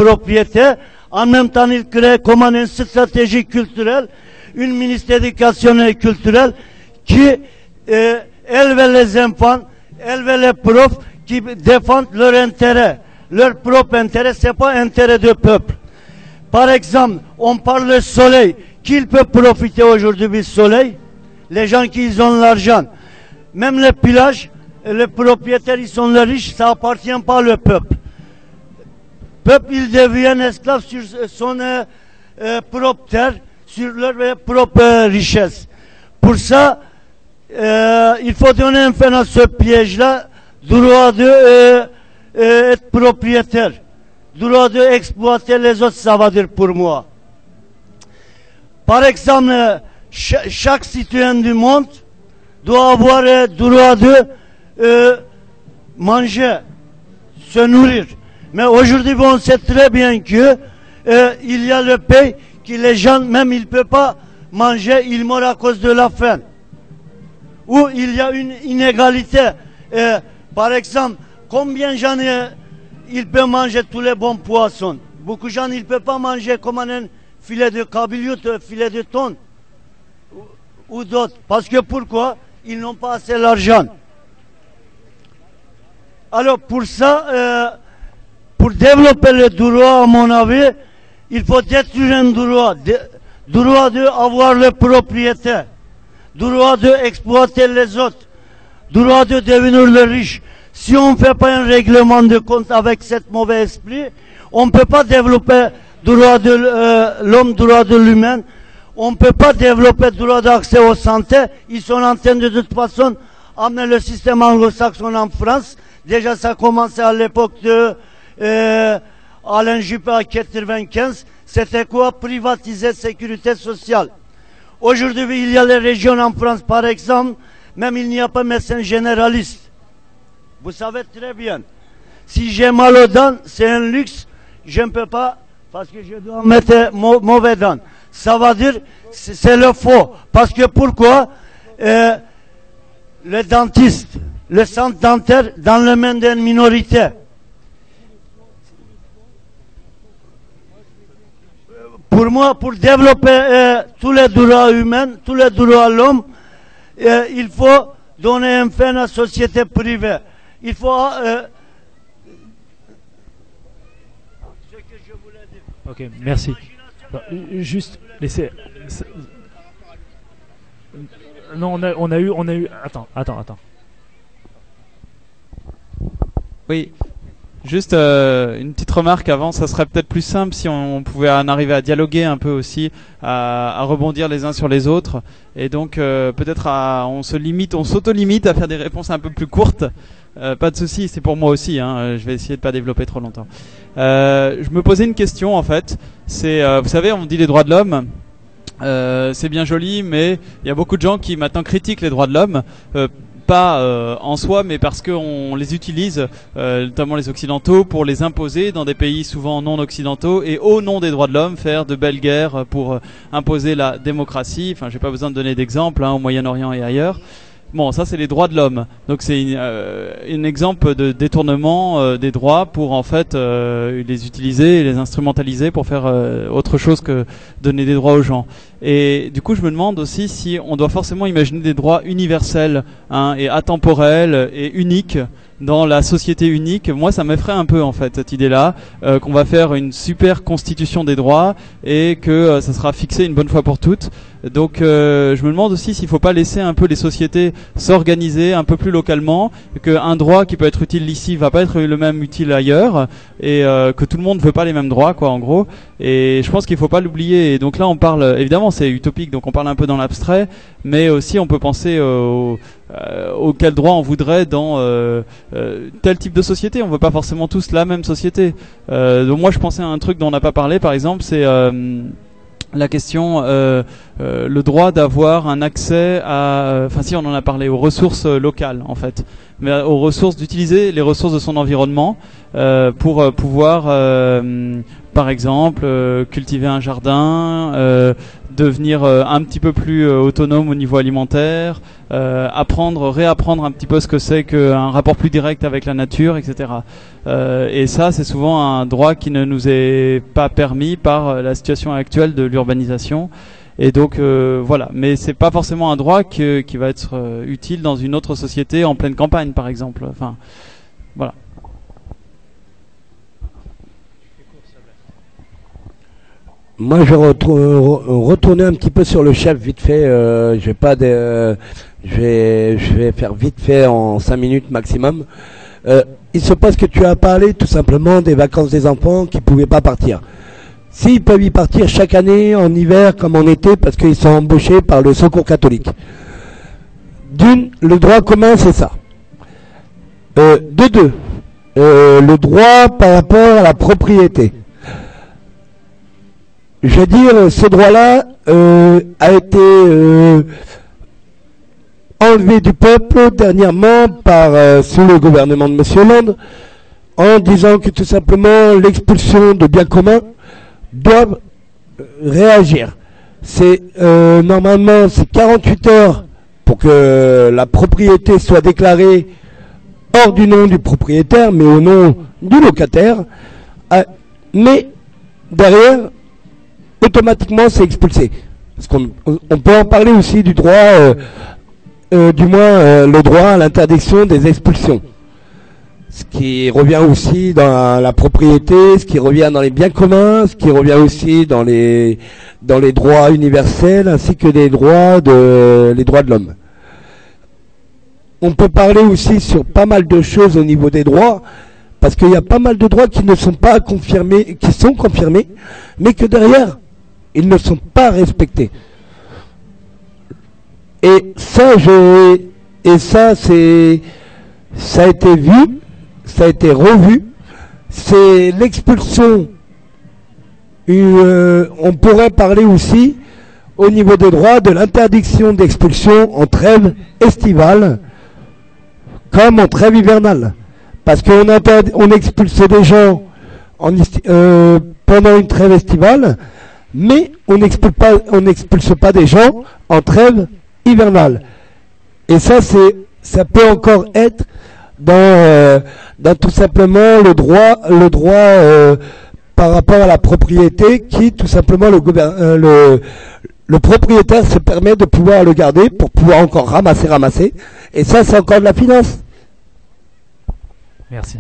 propriété. En même temps, il crée comme une stratégie culturelle, une ministre d'éducation et culturelle qui élève les enfants, élève les profs qui défendent leur intérêt. Leur propre intérêt, c'est pas intérêt du peuple. Par exemple, on parle du soleil. Qui peut profiter aujourd'hui du soleil? Les gens qui ont l'argent. Même les pillages, les propriétaires, ils sont les riches, ça appartient pas au peuple. Le peuple, il devient esclave sur son propre terre, sur leur propre richesse. Pour ça, il faut donner un fin à ce piège-là, droit de être propriétaire, droit d'exploiter les autres, ça va dire pour moi. Par exemple, chaque citoyen du monde doit avoir le droit de manger, se nourrir. Mais aujourd'hui, on sait très bien que il y a le pays que les gens, même ils ne peuvent pas manger, ils meurent à cause de la faim. Ou il y a une inégalité. Par exemple, combien de gens ils peuvent manger tous les bons poissons? Beaucoup de gens ils ne peuvent pas manger comme un filet de cabillaud, filet de thon ou d'autres. Parce que pourquoi? Ils n'ont pas assez d'argent. Alors pour ça, pour développer le droit, à mon avis, il faut détruire un droit. Droit d'avoir la propriété. Droit d'exploiter les autres. Droit de devenir le riche. Si on ne fait pas un règlement de compte avec cet mauvais esprit, on ne peut pas développer droit de l'homme, droit de l'humain. On ne peut pas développer droit d'accès aux santé. Ils sont en train de toute façon amener le système anglo-saxon en France. Déjà, ça a commencé à l'époque de Alain Juppé à 95. C'était quoi? Privatiser la sécurité sociale. Aujourd'hui, il y a les régions en France, par exemple, même il n'y a pas de médecin généraliste. Vous savez très bien. Si j'ai mal aux dents, c'est un luxe. Je ne peux pas, parce que je dois mettre mauvais dents. Ça va dire, c'est le faux. Parce que pourquoi? Le dentiste, le centre dentaire, dans le main d'une minorité. Pour moi, pour développer tous les droits humains, tous les droits de l'homme, il faut donner un fin à la société privée. Il faut... ce que je voulais dire. Ok, merci. Juste, laissez... Non, on a eu... Attends. Oui. Juste une petite remarque avant, ça serait peut-être plus simple si on pouvait en arriver à dialoguer un peu aussi, à rebondir les uns sur les autres, et donc peut-être on s'auto-limite à faire des réponses un peu plus courtes. Pas de souci, c'est pour moi aussi. Je vais essayer de pas développer trop longtemps. Je me posais une question en fait. C'est, vous savez, on dit les droits de l'homme. C'est bien joli, mais il y a beaucoup de gens qui maintenant critiquent les droits de l'homme. Pas en soi, mais parce qu'on les utilise, notamment les occidentaux, pour les imposer dans des pays souvent non occidentaux et au nom des droits de l'homme faire de belles guerres pour imposer la démocratie. Enfin, j'ai pas besoin de donner d'exemples au Moyen-Orient et ailleurs. Bon, ça c'est les droits de l'homme. Donc c'est un exemple de détournement des droits pour en fait les utiliser et les instrumentaliser pour faire autre chose que donner des droits aux gens. Et du coup, je me demande aussi si on doit forcément imaginer des droits universels et atemporels et uniques dans la société unique. Moi, ça m'effraie un peu en fait cette idée-là, qu'on va faire une super constitution des droits et que ça sera fixé une bonne fois pour toutes. Donc, je me demande aussi s'il ne faut pas laisser un peu les sociétés s'organiser un peu plus localement, qu'un droit qui peut être utile ici va pas être le même utile ailleurs, et que tout le monde ne veut pas les mêmes droits, quoi, en gros. Et je pense qu'il ne faut pas l'oublier. Et donc là, on parle, évidemment, c'est utopique, donc on parle un peu dans l'abstrait, mais aussi on peut penser auquel droit on voudrait dans tel type de société. On veut pas forcément tous la même société. Donc moi je pensais à un truc dont on n'a pas parlé, par exemple, c'est la question, le droit d'avoir un accès à, enfin si on en a parlé, aux ressources locales en fait, mais aux ressources, d'utiliser les ressources de son environnement pour pouvoir, par exemple, cultiver un jardin, devenir un petit peu plus autonome au niveau alimentaire, réapprendre un petit peu ce que c'est qu'un rapport plus direct avec la nature, etc. Et ça, c'est souvent un droit qui ne nous est pas permis par la situation actuelle de l'urbanisation. Et donc voilà, mais c'est pas forcément un droit qui va être utile dans une autre société en pleine campagne, par exemple. Enfin, voilà. Moi, je vais retourner un petit peu sur le chef vite fait. Je vais faire vite fait en 5 minutes maximum. Il se passe que tu as parlé tout simplement des vacances des enfants qui pouvaient pas partir. S'ils peuvent y partir chaque année, en hiver comme en été, parce qu'ils sont embauchés par le Secours catholique. Le droit commun, c'est ça. Le droit par rapport à la propriété. Je veux dire, ce droit-là a été enlevé du peuple dernièrement sous le gouvernement de M. Hollande, en disant que tout simplement l'expulsion de biens communs doivent réagir. Normalement c'est 48 heures pour que la propriété soit déclarée hors du nom du propriétaire, mais au nom du locataire. Mais derrière, automatiquement c'est expulsé. Parce qu'on peut en parler aussi du droit, le droit à l'interdiction des expulsions. Ce qui revient aussi dans la propriété, ce qui revient dans les biens communs, ce qui revient aussi dans les droits universels, ainsi que les droits de l'homme. On peut parler aussi sur pas mal de choses au niveau des droits, parce qu'il y a pas mal de droits qui ne sont pas confirmés, qui sont confirmés, mais que derrière, ils ne sont pas respectés. Et ça, ça a été vu, ça a été revu. C'est l'expulsion. On pourrait parler aussi, au niveau des droits, de l'interdiction d'expulsion en trêve estivale, comme en trêve hivernale. Parce qu'on expulse des gens pendant une trêve estivale, mais on n'expulse pas des gens en trêve hivernale. Et ça peut encore être dans tout simplement le droit par rapport à la propriété, qui tout simplement le propriétaire se permet de pouvoir le garder pour pouvoir encore ramasser. Et ça, c'est encore de la finance. Merci.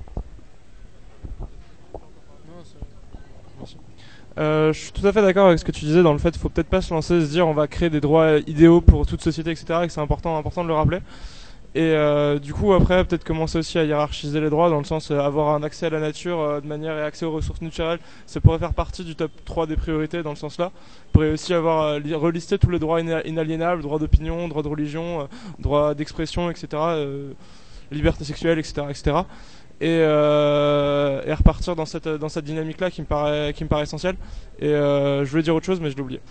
Je suis tout à fait d'accord avec ce que tu disais dans le fait qu'il faut peut-être pas se lancer et se dire on va créer des droits idéaux pour toute société, etc. et que c'est important de le rappeler. Et du coup après peut-être commencer aussi à hiérarchiser les droits dans le sens avoir un accès à la nature de manière et accès aux ressources naturelles, ça pourrait faire partie du top 3 des priorités dans le sens là. On pourrait aussi avoir relisté tous les droits inaliénables, droit d'opinion, droit de religion, droit d'expression, etc. Liberté sexuelle, etc. Et repartir dans cette dynamique là qui me paraît essentielle. Et je voulais dire autre chose mais je l'ai oublié.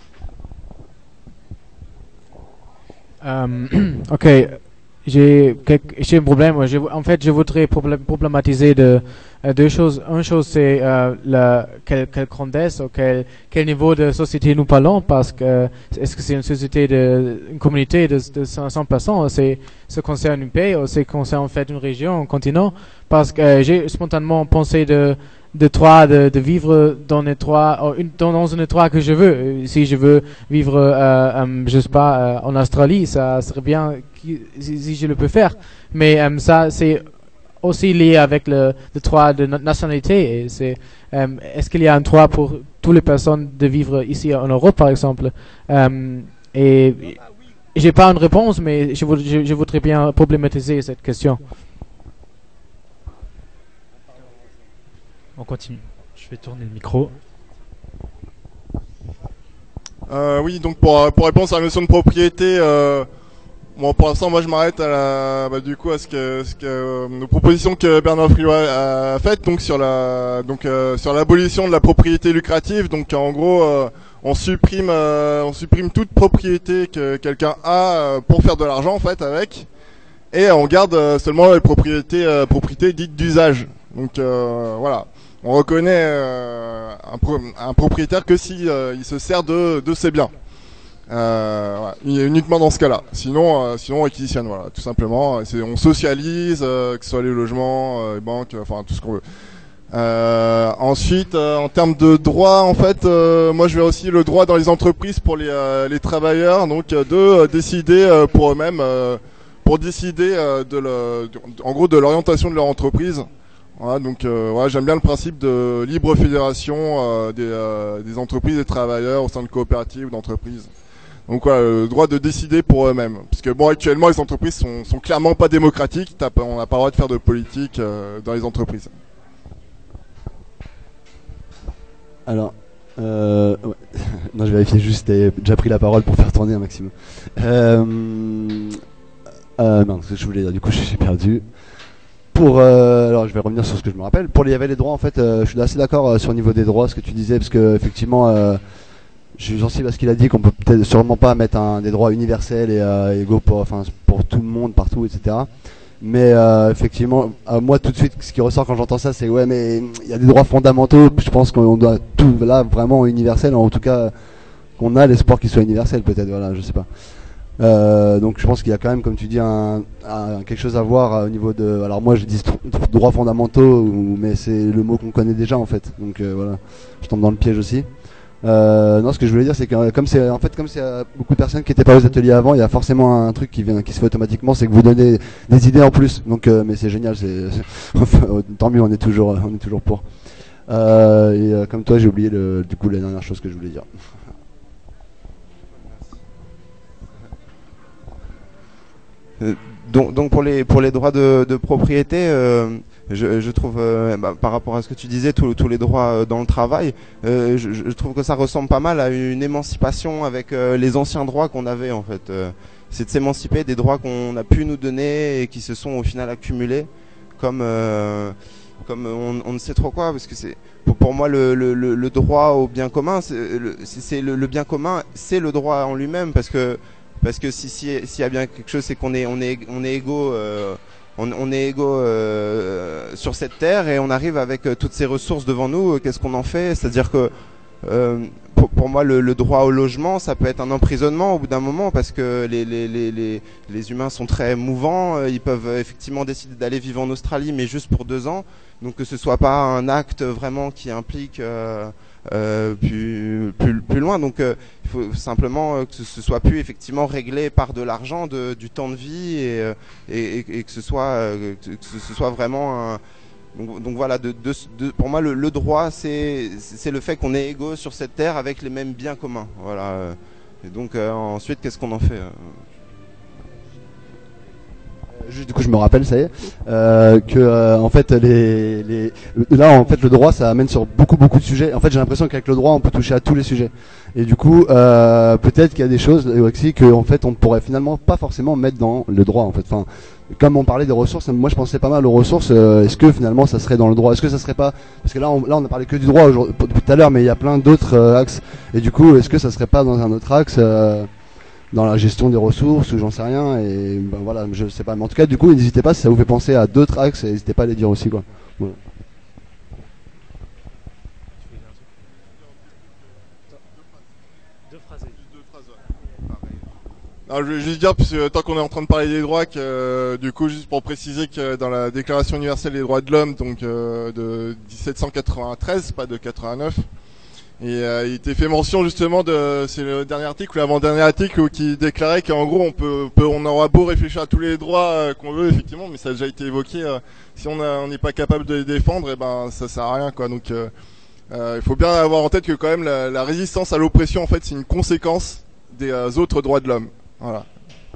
Ok, j'ai un problème. En fait, je voudrais problématiser deux choses. Une chose, c'est quelle grandesse ou quel niveau de société nous parlons, parce que est-ce que c'est une société une communauté de 500 personnes, ça concerne un pays ou ça concerne en fait une région, un continent? Parce que j'ai spontanément pensé de vivre dans un endroit que je veux. Si je veux vivre, je sais pas, en Australie, ça serait bien si je le peux faire. Mais ça, c'est aussi lié avec le droit de nationalité. Et est-ce qu'il y a un droit pour toutes les personnes de vivre ici en Europe, par exemple? Et j'ai pas une réponse, mais je voudrais bien problématiser cette question. On continue. Je vais tourner le micro. Oui, donc pour répondre à la notion de propriété, bon, pour l'instant, moi je m'arrête à ce que nos propositions que Bernard Friot a faites, donc sur l'abolition de la propriété lucrative. Donc en gros, on supprime toute propriété que quelqu'un a pour faire de l'argent en fait avec, et on garde seulement les propriétés dites d'usage. Donc voilà. on reconnaît un propriétaire que si il se sert de ses biens. Voilà, uniquement dans ce cas-là. Sinon on réquisitionne, voilà, tout simplement. On socialise, que ce soit les logements, les banques, enfin tout ce qu'on veut. Ensuite, en termes de droit, en fait, moi je vais aussi le droit dans les entreprises pour les travailleurs, donc de décider pour eux-mêmes, pour décider en gros de l'orientation de leur entreprise. Voilà, donc voilà, j'aime bien le principe de libre fédération des entreprises et des travailleurs au sein de coopératives ou d'entreprises. Donc voilà, le droit de décider pour eux-mêmes. Parce que bon, actuellement les entreprises sont clairement pas démocratiques, on n'a pas le droit de faire de politique dans les entreprises. Alors, ouais. Non, je vérifie juste, t'as déjà pris la parole pour faire tourner un maximum. Non, ce que je voulais dire, du coup j'ai perdu. Alors je vais revenir sur ce que je me rappelle. Il y avait les droits, en fait, je suis assez d'accord sur le niveau des droits, ce que tu disais, parce que effectivement, je suis sensible à ce qu'il a dit, qu'on peut peut-être sûrement pas mettre des droits universels et égaux pour tout le monde, partout, etc. Mais effectivement, moi tout de suite, ce qui ressort quand j'entends ça, c'est ouais, mais il y a des droits fondamentaux. Je pense qu'on doit tout là vraiment universel, en tout cas qu'on a l'espoir qu'il soit universel, peut-être. Voilà, je sais pas. Donc je pense qu'il y a quand même, comme tu dis, quelque chose à voir au niveau de. Alors moi, je dis droits fondamentaux, mais c'est le mot qu'on connaît déjà en fait. Donc voilà, je tombe dans le piège aussi. Non, ce que je voulais dire, c'est que comme c'est beaucoup de personnes qui n'étaient pas aux ateliers avant, il y a forcément un truc qui se fait automatiquement, c'est que vous donnez des idées en plus. Donc, mais c'est génial, tant mieux, on est toujours pour. Comme toi, j'ai oublié du coup la dernière chose que je voulais dire. Donc pour les droits de propriété. Je trouve, par rapport à ce que tu disais, tous les droits dans le travail, je trouve que ça ressemble pas mal à une émancipation avec les anciens droits qu'on avait en fait. C'est de s'émanciper des droits qu'on a pu nous donner et qui se sont au final accumulés comme on ne sait trop quoi, parce que c'est pour moi le droit au bien commun, c'est le bien commun, c'est le droit en lui-même, parce que s'il y a bien quelque chose, c'est qu'on est égaux. On est égaux sur cette terre et on arrive avec toutes ces ressources devant nous. Qu'est-ce qu'on en fait? C'est-à-dire que pour moi, le droit au logement, ça peut être un emprisonnement au bout d'un moment, parce que les humains sont très mouvants. Ils peuvent effectivement décider d'aller vivre en Australie, mais juste pour 2 ans. Donc que ce soit pas un acte vraiment qui implique plus loin. Donc il faut simplement que ce soit plus effectivement réglé par de l'argent, du temps de vie, et que ce soit vraiment donc voilà, pour moi le droit c'est le fait qu'on est égaux sur cette terre avec les mêmes biens communs. Voilà. Et donc ensuite, qu'est-ce qu'on en fait? Juste du coup je me rappelle, ça y est, que en fait là en fait le droit ça amène sur beaucoup de sujets. En fait j'ai l'impression qu'avec le droit on peut toucher à tous les sujets. Et du coup peut-être qu'il y a des choses aussi que en fait on ne pourrait finalement pas forcément mettre dans le droit en fait. Enfin, comme on parlait des ressources, moi je pensais pas mal aux ressources. Est-ce que finalement ça serait dans le droit? Est-ce que ça serait pas, parce que là on a parlé que du droit depuis tout à l'heure, mais il y a plein d'autres axes. Et du coup est-ce que ça serait pas dans un autre axe dans la gestion des ressources, ou j'en sais rien, et ben voilà, je sais pas. Mais en tout cas, du coup, n'hésitez pas, si ça vous fait penser à d'autres axes, n'hésitez pas à les dire aussi, quoi. Voilà. Alors, je vais juste dire, puisque tant qu'on est en train de parler des droits, que du coup, juste pour préciser que dans la Déclaration universelle des droits de l'homme, donc de 1793, pas de 89, et il était fait mention justement c'est le dernier article ou l'avant-dernier article qui déclarait qu'en gros on aura beau réfléchir à tous les droits qu'on veut effectivement, mais ça a déjà été évoqué, si on n'est pas capable de les défendre, et ben ça sert à rien, quoi. Donc il faut bien avoir en tête que quand même la résistance à l'oppression en fait c'est une conséquence des autres droits de l'homme. Voilà.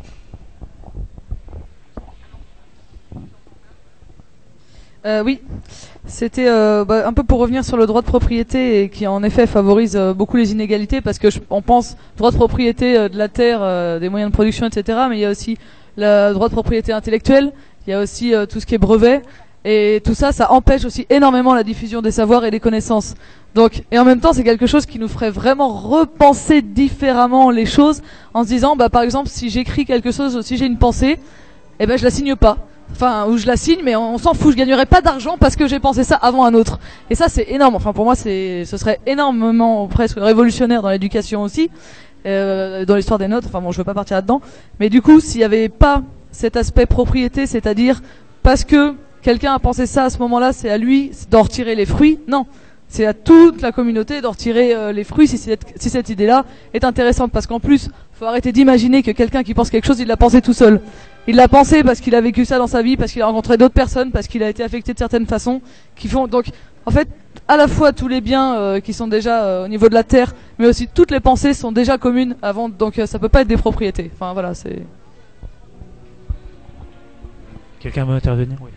Oui, c'était un peu pour revenir sur le droit de propriété, et qui en effet favorise beaucoup les inégalités, parce que on pense droit de propriété de la terre, des moyens de production, etc. Mais il y a aussi le droit de propriété intellectuelle, il y a aussi tout ce qui est brevet, et tout ça, ça empêche aussi énormément la diffusion des savoirs et des connaissances. Donc, et en même temps, c'est quelque chose qui nous ferait vraiment repenser différemment les choses, en se disant, par exemple, si j'écris quelque chose, si j'ai une pensée, eh ben je la signe pas. enfin où je la signe, mais on s'en fout, je gagnerai pas d'argent parce que j'ai pensé ça avant un autre. Et ça c'est énorme. Enfin pour moi ce serait énormément presque révolutionnaire dans l'éducation aussi, dans l'histoire des notes. Enfin bon, je veux pas partir là-dedans, mais du coup s'il y avait pas cet aspect propriété, c'est-à-dire parce que quelqu'un a pensé ça à ce moment-là, c'est à lui d'en retirer les fruits. Non. C'est à toute la communauté d'en retirer les fruits si cette idée-là est intéressante. Parce qu'en plus, faut arrêter d'imaginer que quelqu'un qui pense quelque chose, il l'a pensé tout seul. Il l'a pensé parce qu'il a vécu ça dans sa vie, parce qu'il a rencontré d'autres personnes, parce qu'il a été affecté de certaines façons, qui font donc en fait à la fois tous les biens qui sont déjà au niveau de la terre, mais aussi toutes les pensées sont déjà communes avant. Donc ça peut pas être des propriétés. Enfin voilà, c'est. Quelqu'un veut intervenir? Oui.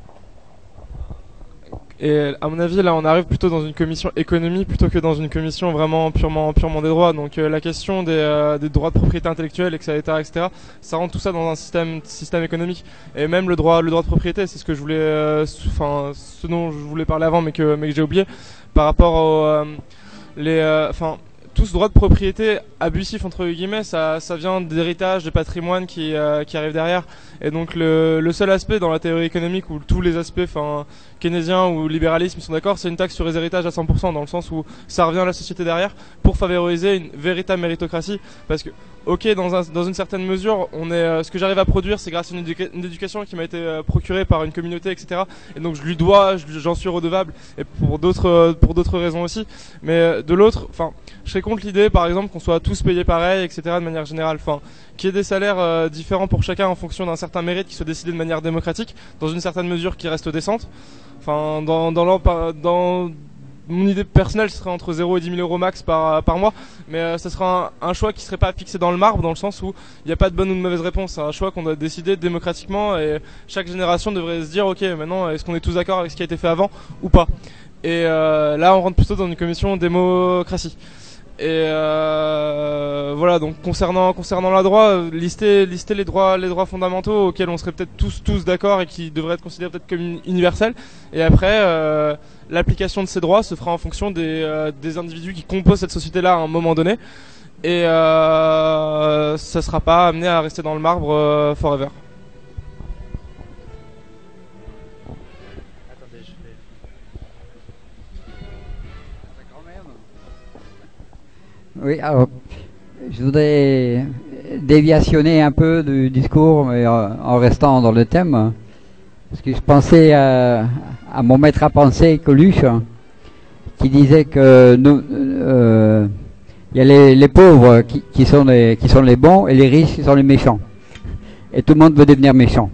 Et à mon avis, là, on arrive plutôt dans une commission économie plutôt que dans une commission vraiment purement des droits. Donc la question des droits de propriété intellectuelle, etc., ça rentre tout ça dans un système économique. Et même le droit de propriété, c'est ce que je voulais, ce dont je voulais parler avant, mais que j'ai oublié, par rapport tout ce droit de propriété abusif entre guillemets, ça vient d'héritage, de patrimoine qui arrive derrière. Et donc le seul aspect dans la théorie économique où tous les aspects keynésiens ou libéralisme sont d'accord, c'est une taxe sur les héritages à 100%, dans le sens où ça revient à la société derrière pour favoriser une véritable méritocratie. Parce que ok, dans une certaine mesure, ce que j'arrive à produire, c'est grâce à une éducation qui m'a été procurée par une communauté, etc. Et donc je lui dois, j'en suis redevable, et pour d'autres raisons aussi. Mais de l'autre, je serais contre l'idée, par exemple, qu'on soit tous payés pareil, etc. de manière générale. Qu'il y ait des salaires différents pour chacun en fonction d'un certain mérite qui soit décidé de manière démocratique, dans une certaine mesure qui reste décente. Dans mon idée personnelle, ce serait entre 0 et 10 000 euros max par mois, mais ce sera un choix qui serait pas fixé dans le marbre, dans le sens où il n'y a pas de bonne ou de mauvaise réponse. C'est un choix qu'on doit décider démocratiquement, et chaque génération devrait se dire ok, maintenant est-ce qu'on est tous d'accord avec ce qui a été fait avant ou pas. Et là on rentre plutôt dans une commission démocratie. Et voilà, donc concernant la droit, lister les droits fondamentaux auxquels on serait peut-être tous d'accord et qui devraient être considérés peut-être comme universels. Et après, l'application de ces droits se fera en fonction des individus qui composent cette société-là à un moment donné. Et ça sera pas amené à rester dans le marbre forever. Oui, alors, je voudrais déviationner un peu du discours, mais en restant dans le thème, parce que je pensais à mon maître à penser, Coluche, qui disait que il y a les pauvres qui sont les bons et les riches qui sont les méchants. Et tout le monde veut devenir méchant.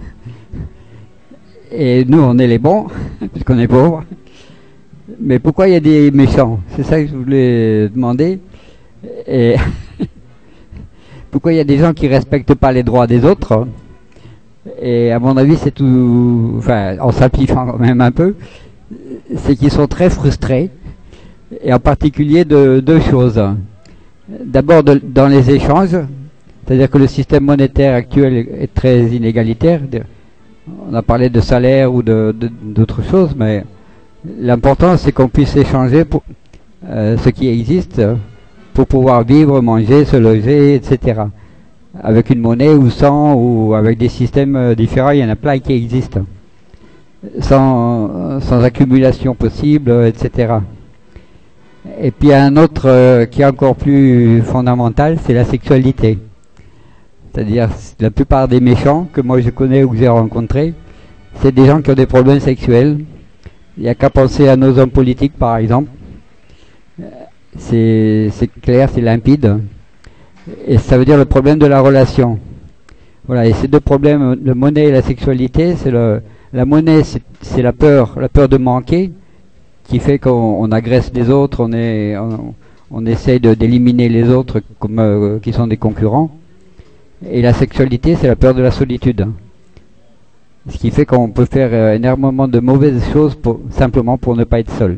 Et nous, on est les bons, puisqu'on est pauvres. Mais pourquoi il y a des méchants? C'est ça que je voulais demander. Et pourquoi il y a des gens qui respectent pas les droits des autres? Et à mon avis, c'est tout, en simplifiant quand même un peu, c'est qu'ils sont très frustrés, et en particulier de deux choses. D'abord dans les échanges, c'est-à-dire que le système monétaire actuel est très inégalitaire. On a parlé de salaire ou d'autres choses, mais l'important c'est qu'on puisse échanger pour ce qui existe pour pouvoir vivre, manger, se loger, etc. Avec une monnaie ou sans, ou avec des systèmes différents, il y en a plein qui existent. Sans accumulation possible, etc. Et puis un autre qui est encore plus fondamental, c'est la sexualité. C'est-à-dire la plupart des méchants que moi je connais ou que j'ai rencontrés, c'est des gens qui ont des problèmes sexuels. Il n'y a qu'à penser à nos hommes politiques par exemple. C'est clair, c'est limpide. Et ça veut dire le problème de la relation. Voilà, et ces deux problèmes, la monnaie et la sexualité, la monnaie c'est la peur de manquer, qui fait qu'on agresse les autres, on essaye d'éliminer les autres comme qui sont des concurrents. Et la sexualité, c'est la peur de la solitude. Ce qui fait qu'on peut faire énormément de mauvaises choses simplement pour ne pas être seul.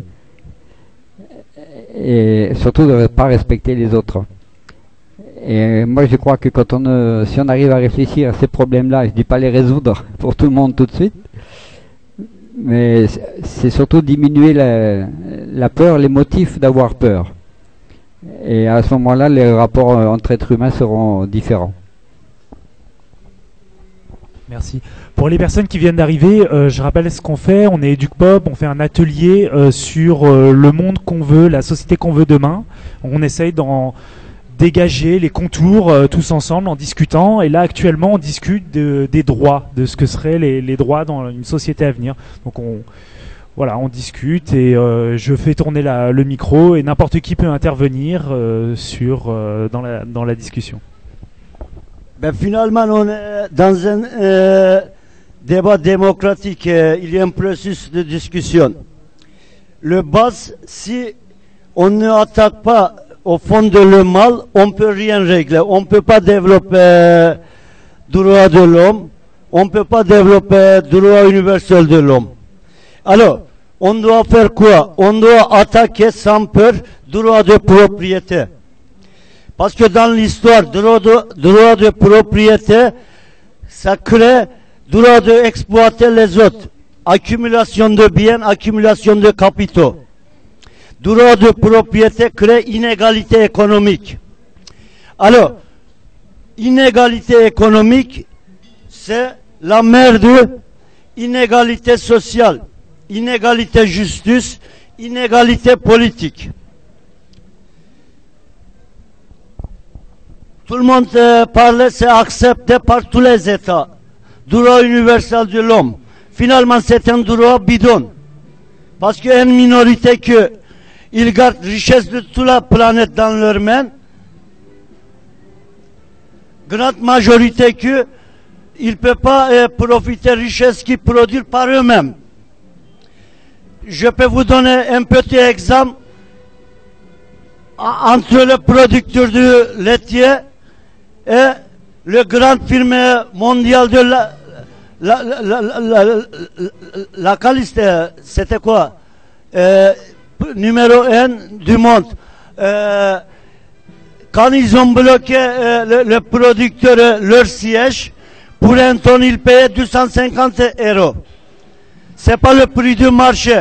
Et surtout de ne pas respecter les autres. Et moi je crois que si on arrive à réfléchir à ces problèmes-là, je ne dis pas les résoudre pour tout le monde tout de suite, mais c'est surtout diminuer la peur, les motifs d'avoir peur. Et à ce moment-là, les rapports entre êtres humains seront différents. Merci. Pour les personnes qui viennent d'arriver, je rappelle ce qu'on fait. On est EducPop, on fait un atelier sur le monde qu'on veut, la société qu'on veut demain. On essaye d'en dégager les contours tous ensemble en discutant. Et là, actuellement, on discute des droits, de ce que seraient les droits dans une société à venir. Donc voilà, on discute et je fais tourner le micro et n'importe qui peut intervenir dans la discussion. Ben finalement, on est dans un débat démocratique. Il y a un processus de discussion. Le base, si on ne attaque pas au fond de le mal, on ne peut rien régler. On ne peut pas développer droit de l'homme. On ne peut pas développer droit universel de l'homme. Alors, on doit faire quoi? On doit attaquer sans peur droit de propriété. Parce que dans l'histoire, droit de propriété, ça crée droit d'exploiter les autres. Accumulation de biens, accumulation de capitaux. Droit de propriété crée inégalité économique. Alors, inégalité économique, c'est la mère de inégalité sociale, inégalité justice, inégalité politique. Tout le monde parlait, c'est accepté par tous les États. Droit universel de l'homme. Finalement, c'est un droit bidon. Parce qu'il y a une minorité ils gardent richesse de toute la planète dans leurs mains. Grande majorité ils ne peuvent pas profiter de richesse qu'ils produisent par eux-mêmes. Je peux vous donner un petit exemple. Entre le producteur de laitier et le grand firme mondial de la qualité, c'était quoi? Numéro 1 du monde. Quand ils ont bloqué le producteur leur siège, pour un tonne, ils payaient 250 €. C'est pas le prix du marché.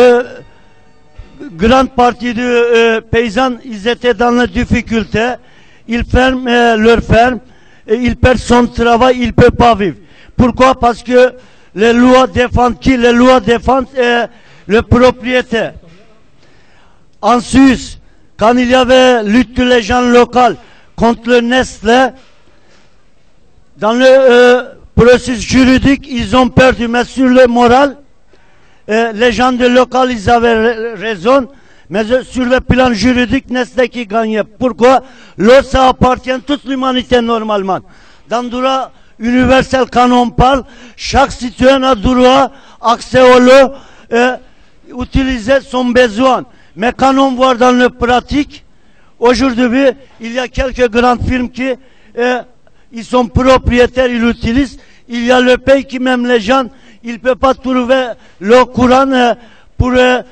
Grande partie des paysans, ils étaient dans la difficulté. Ils ferment leur ferme, et ils perdent son travail, ils ne peuvent pas vivre. Pourquoi? Parce que les lois défendent qui? Les lois défendent le propriétaire. En Suisse, quand il y avait lutte de les gens locaux contre le Nestlé, dans le processus juridique, ils ont perdu, mais sur le moral, les gens de local, ils avaient raison, mais sur le plan juridique, Nestlé qui gagnait. Pourquoi? L'eau, ça appartient à toute l'humanité normalement. Dans le droit universel, quand on parle, chaque citoyen a droit accès à l'eau, utiliser son besoin. Mais quand on voit dans la pratique, aujourd'hui, il y a quelques grandes firmes qui ils sont propriétaires, ils l'utilisent. Il y a le pays qui, même les gens, ils ne peuvent pas trouver l'eau courante pour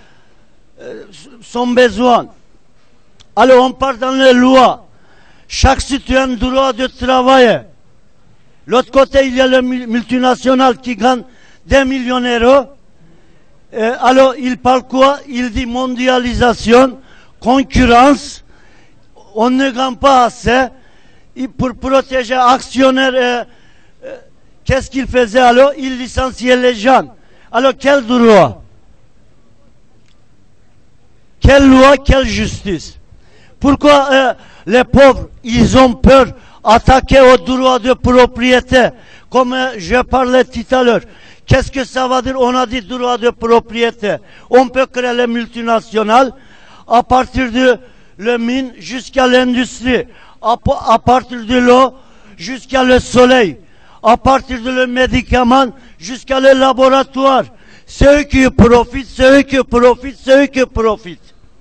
son besoin. Alors on part dans les lois. Chaque citoyen a le droit de travailler. L'autre côté, il y a le multinational qui gagne des millions d'euros. Alors il parle quoi? Il dit mondialisation, concurrence. On ne gagne pas assez. Et pour protéger actionnaires, qu'est-ce qu'il faisait alors? Il licenciait les gens. Alors quel droit? Quelle loi, quelle justice? Pourquoi les pauvres, ils ont peur d'attaquer au droit de propriété? Comme je parlais tout à l'heure. Qu'est-ce que ça va dire? On a dit droit de propriété. On peut créer les multinationales à partir de la mine jusqu'à l'industrie, à partir de l'eau jusqu'à le soleil, à partir de le médicament jusqu'à le laboratoire. C'est eux qui profitent, c'est eux qui profitent, c'est eux qui profitent.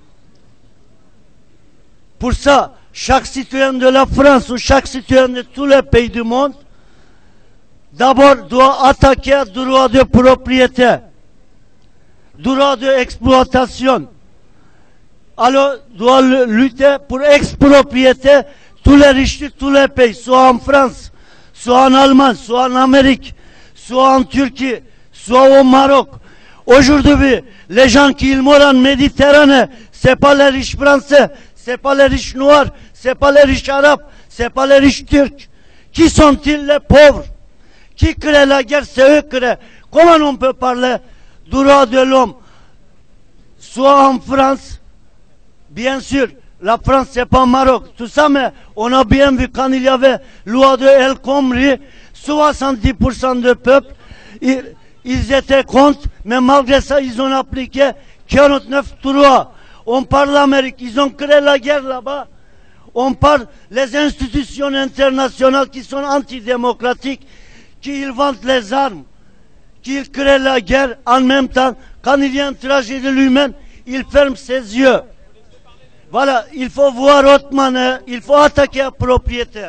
Pour ça, chaque citoyen de la France ou chaque citoyen de tous les pays du monde, d'abord doit attaquer le droit de propriété, droit d'exploitation. Alors, doit lutter pour exproprier tous les riches de tous les pays, soit en France, soit en Allemagne, soit en Amérique, soit en Turquie, soit au Maroc. Aujourd'hui, les gens qui meurent en Méditerranée, c'est pas les riches français, c'est pas les riches noirs, c'est pas les riches arabes, c'est pas les riches turcs. Qui sont-ils? Les pauvres. Qui crée la guerre? C'est eux qui créent. Comment on peut parler droit de l'homme? Soit en France, bien sûr, la France c'est pas Maroc, tout ça, mais on a bien vu quand il y avait loi de El Khomri, 70% du peuple, ils étaient contre, mais malgré ça, ils ont appliqué 49-3. On parle d'Amérique, ils ont créé la guerre là-bas. On parle des institutions internationales qui sont antidémocratiques, qui vendent les armes, qui créent la guerre en même temps. Quand il y a une tragédie humaine, il ferme ses yeux. Voilà, il faut voir Othman, il faut attaquer la propriété.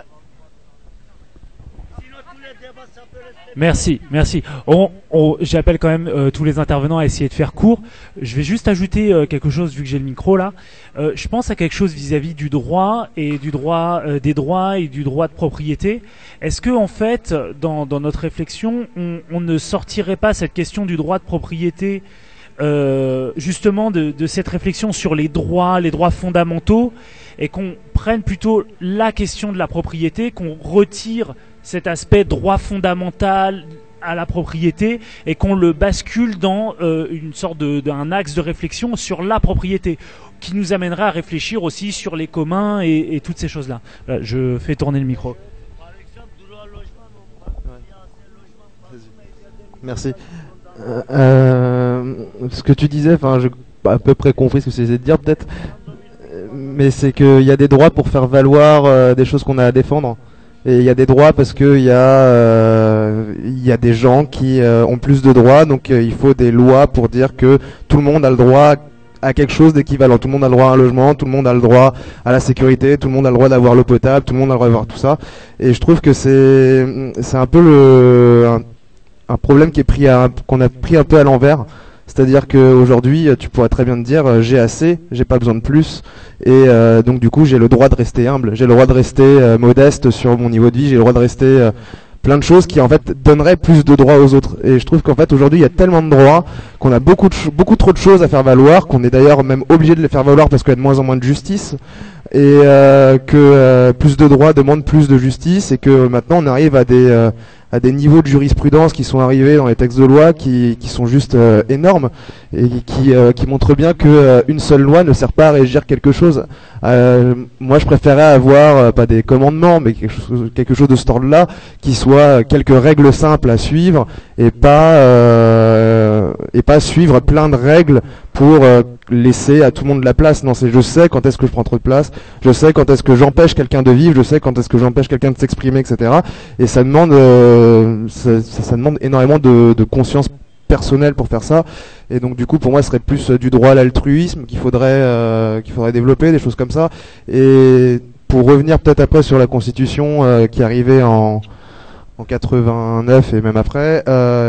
Merci, merci. J'appelle quand même tous les intervenants à essayer de faire court. Je vais juste ajouter quelque chose vu que j'ai le micro là. Je pense à quelque chose vis-à-vis du droit et du droit des droits et du droit de propriété. Est-ce que en fait, dans notre réflexion, on ne sortirait pas cette question du droit de propriété justement de cette réflexion sur les droits fondamentaux, et qu'on prenne plutôt la question de la propriété, qu'on retire cet aspect droit fondamental à la propriété et qu'on le bascule dans une sorte d'un axe de réflexion sur la propriété, qui nous amènerait à réfléchir aussi sur les communs et toutes ces choses-là. Voilà, je fais tourner le micro. Merci. Ce que tu disais, enfin, j'ai à peu près compris ce que c'est de dire peut-être, mais c'est qu'il y a des droits pour faire valoir des choses qu'on a à défendre. Et il y a des droits parce que il y a des gens qui ont plus de droits, donc il faut des lois pour dire que tout le monde a le droit à quelque chose d'équivalent. Tout le monde a le droit à un logement, tout le monde a le droit à la sécurité, tout le monde a le droit d'avoir l'eau potable, tout le monde a le droit d'avoir tout ça. Et je trouve que c'est un peu un problème qu'on a pris un peu à l'envers. C'est-à-dire qu'aujourd'hui, tu pourrais très bien te dire j'ai assez, j'ai pas besoin de plus, et donc du coup j'ai le droit de rester humble, j'ai le droit de rester modeste sur mon niveau de vie, j'ai le droit de rester plein de choses qui en fait donneraient plus de droits aux autres. Et je trouve qu'en fait aujourd'hui il y a tellement de droits qu'on a beaucoup trop de choses à faire valoir, qu'on est d'ailleurs même obligé de les faire valoir parce qu'il y a de moins en moins de justice, et que plus de droits demandent plus de justice, et que maintenant on arrive à des niveaux de jurisprudence qui sont arrivés dans les textes de loi qui sont juste énormes, et qui montrent bien que une seule loi ne sert pas à régir quelque chose. Moi je préférais avoir pas des commandements, mais quelque chose de ce ordre-là, qui soit quelques règles simples à suivre, et pas suivre plein de règles pour laisser à tout le monde de la place. Non, c'est je sais quand est-ce que je prends trop de place, je sais quand est-ce que j'empêche quelqu'un de vivre, je sais quand est-ce que j'empêche quelqu'un de s'exprimer, etc. Et ça demande ça demande énormément de conscience personnelle pour faire ça. Et donc du coup pour moi ce serait plus du droit à l'altruisme qu'il faudrait développer, des choses comme ça. Et pour revenir peut-être après sur la Constitution qui arrivait en 89 et même après, on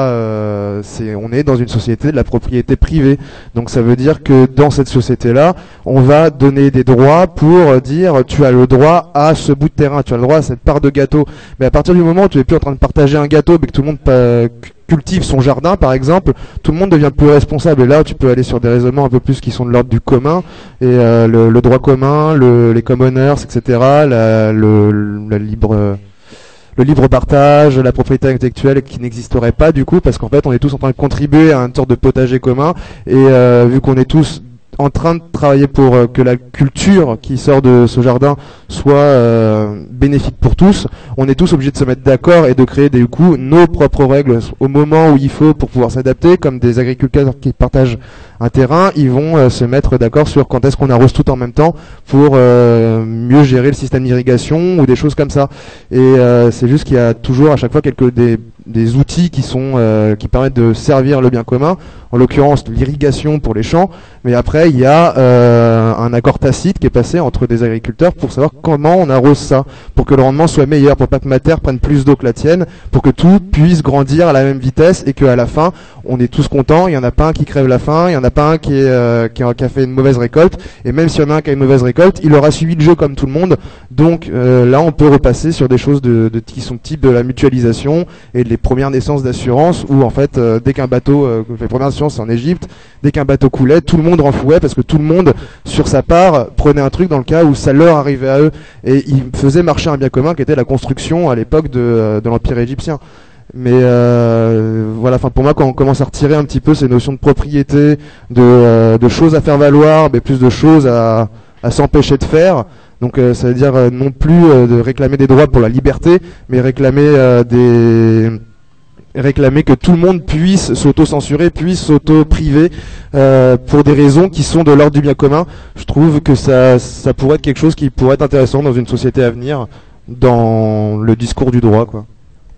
est dans une société de la propriété privée. Donc ça veut dire que dans cette société-là, on va donner des droits pour dire tu as le droit à ce bout de terrain, tu as le droit à cette part de gâteau. Mais à partir du moment où tu es plus en train de partager un gâteau, mais que tout le monde cultive son jardin par exemple, tout le monde devient plus responsable. Et là tu peux aller sur des raisonnements un peu plus qui sont de l'ordre du commun, et le droit commun, les commoners, etc., le libre partage, la propriété intellectuelle qui n'existerait pas du coup, parce qu'en fait on est tous en train de contribuer à une sorte de potager commun, et vu qu'on est tous en train de travailler pour que la culture qui sort de ce jardin soit bénéfique pour tous, on est tous obligés de se mettre d'accord et de créer du coup nos propres règles au moment où il faut pour pouvoir s'adapter. Comme des agriculteurs qui partagent un terrain, ils vont se mettre d'accord sur quand est-ce qu'on arrose tout en même temps pour mieux gérer le système d'irrigation ou des choses comme ça. Et c'est juste qu'il y a toujours à chaque fois des outils qui permettent de servir le bien commun, en l'occurrence l'irrigation pour les champs, mais après il y a un accord tacite qui est passé entre des agriculteurs pour savoir comment on arrose ça, pour que le rendement soit meilleur, pour pas que ma terre prenne plus d'eau que la tienne, pour que tout puisse grandir à la même vitesse, et qu'à la fin on est tous contents, il y en a pas un qui crève la faim, il y en a pas un qui a fait une mauvaise récolte, et même s'il y en a un qui a une mauvaise récolte, il aura suivi le jeu comme tout le monde. Donc là on peut repasser sur des choses qui sont type de la mutualisation et les premières naissances d'assurance, où en fait dès qu'un bateau, les premières assurances en Égypte, dès qu'un bateau coulait, tout le monde renflouait parce que tout le monde sur sa part prenait un truc dans le cas où ça leur arrivait à eux, et ils faisaient marcher un bien commun qui était la construction à l'époque de l'Empire égyptien. Mais voilà, enfin pour moi, quand on commence à retirer un petit peu ces notions de propriété, de choses à faire valoir, mais plus de choses à s'empêcher de faire. Donc ça veut dire non plus de réclamer des droits pour la liberté, mais réclamer que tout le monde puisse s'auto-censurer, puisse s'auto-priver pour des raisons qui sont de l'ordre du bien commun. Je trouve que ça pourrait être quelque chose qui pourrait être intéressant dans une société à venir, dans le discours du droit, quoi.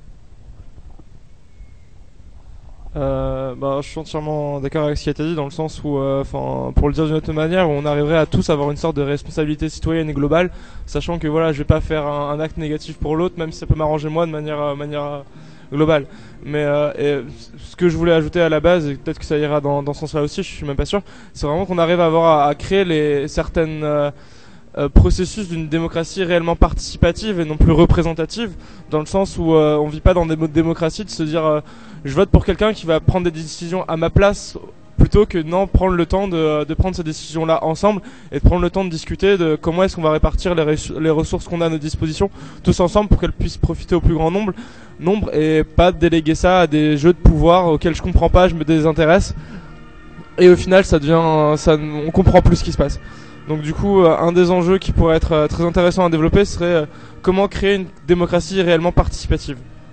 Je suis entièrement d'accord avec ce qui a été dit, dans le sens où, pour le dire d'une autre manière, on arriverait à tous avoir une sorte de responsabilité citoyenne et globale, sachant que voilà, je vais pas faire un acte négatif pour l'autre, même si ça peut m'arranger moi de manière globale. Mais ce que je voulais ajouter à la base, et peut-être que ça ira dans ce sens-là aussi, je suis même pas sûr, c'est vraiment qu'on arrive à créer certaines processus d'une démocratie réellement participative et non plus représentative, dans le sens où on vit pas dans des démocraties de se dire je vote pour quelqu'un qui va prendre des décisions à ma place, plutôt que prendre le temps de prendre ces décisions-là ensemble et de prendre le temps de discuter de comment est-ce qu'on va répartir les ressources qu'on a à nos dispositions tous ensemble pour qu'elles puissent profiter au plus grand nombre et pas de déléguer ça à des jeux de pouvoir auxquels je comprends pas, je me désintéresse et au final on comprend plus ce qui se passe. Donc du coup, un des enjeux qui pourrait être très intéressant à développer serait comment créer une démocratie réellement participative.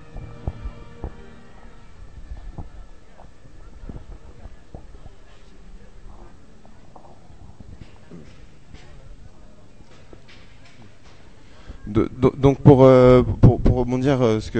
Donc pour rebondir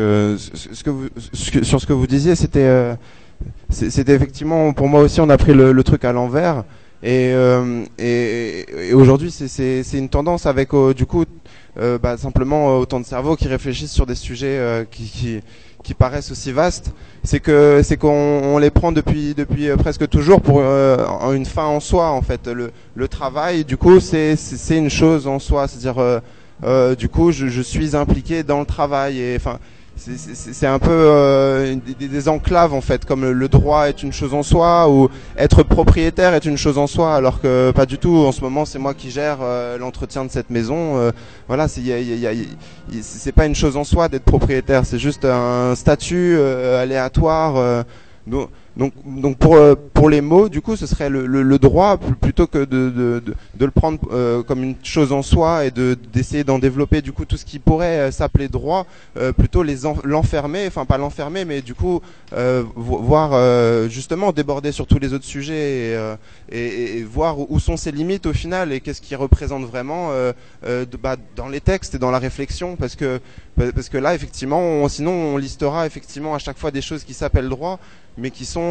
sur ce que vous disiez, c'était effectivement, pour moi aussi, on a pris le truc à l'envers. Et aujourd'hui, c'est une tendance avec du coup simplement autant de cerveaux qui réfléchissent sur des sujets qui paraissent aussi vastes. C'est qu'on les prend depuis presque toujours pour une fin en soi, en fait. Le travail, du coup, c'est une chose en soi, c'est-à-dire du coup je suis impliqué dans le travail, et enfin c'est un peu des enclaves en fait, comme le droit est une chose en soi, ou être propriétaire est une chose en soi, alors que pas du tout. En ce moment, c'est moi qui gère l'entretien de cette maison. Voilà, c'est pas une chose en soi d'être propriétaire, c'est juste un statut aléatoire. Donc pour les mots, du coup, ce serait le droit, plutôt que de le prendre comme une chose en soi et d'essayer d'en développer du coup tout ce qui pourrait s'appeler droit, plutôt l'enfermer, enfin pas l'enfermer, mais du coup voir justement déborder sur tous les autres sujets et voir où sont ses limites au final, et qu'est-ce qui représente vraiment dans les textes et dans la réflexion, parce que là effectivement sinon on listera effectivement à chaque fois des choses qui s'appellent droit, mais qui sont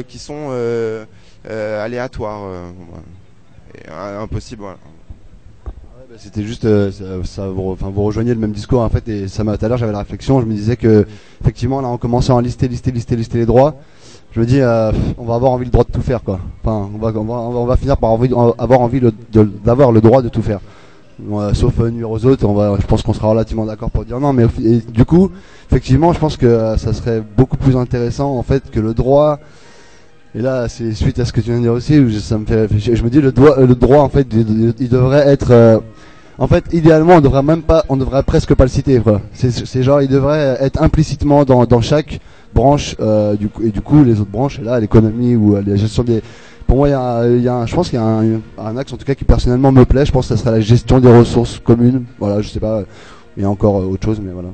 aléatoires, et impossibles. Voilà. C'était juste, vous rejoignez le même discours en fait, et tout à l'heure j'avais la réflexion, je me disais que effectivement là en commençant à lister les droits, je me dis on va avoir envie le droit de tout faire, quoi. Enfin on va finir par avoir envie d'avoir le droit de tout faire. Sauf nuire aux autres, je pense qu'on sera relativement d'accord pour dire non, mais du coup, effectivement, je pense que ça serait beaucoup plus intéressant en fait que le droit. Et là, c'est suite à ce que tu viens de dire aussi, où ça me fait réfléchir. Je me dis le droit en fait, il devrait être, en fait, idéalement, on devrait presque pas le citer, quoi. C'est genre, il devrait être implicitement dans chaque branche, du coup, les autres branches, là, l'économie ou la gestion des. Pour moi, je pense qu'il y a un axe en tout cas qui personnellement me plaît. Je pense que ça serait la gestion des ressources communes. Voilà, je sais pas, il y a encore autre chose, mais voilà.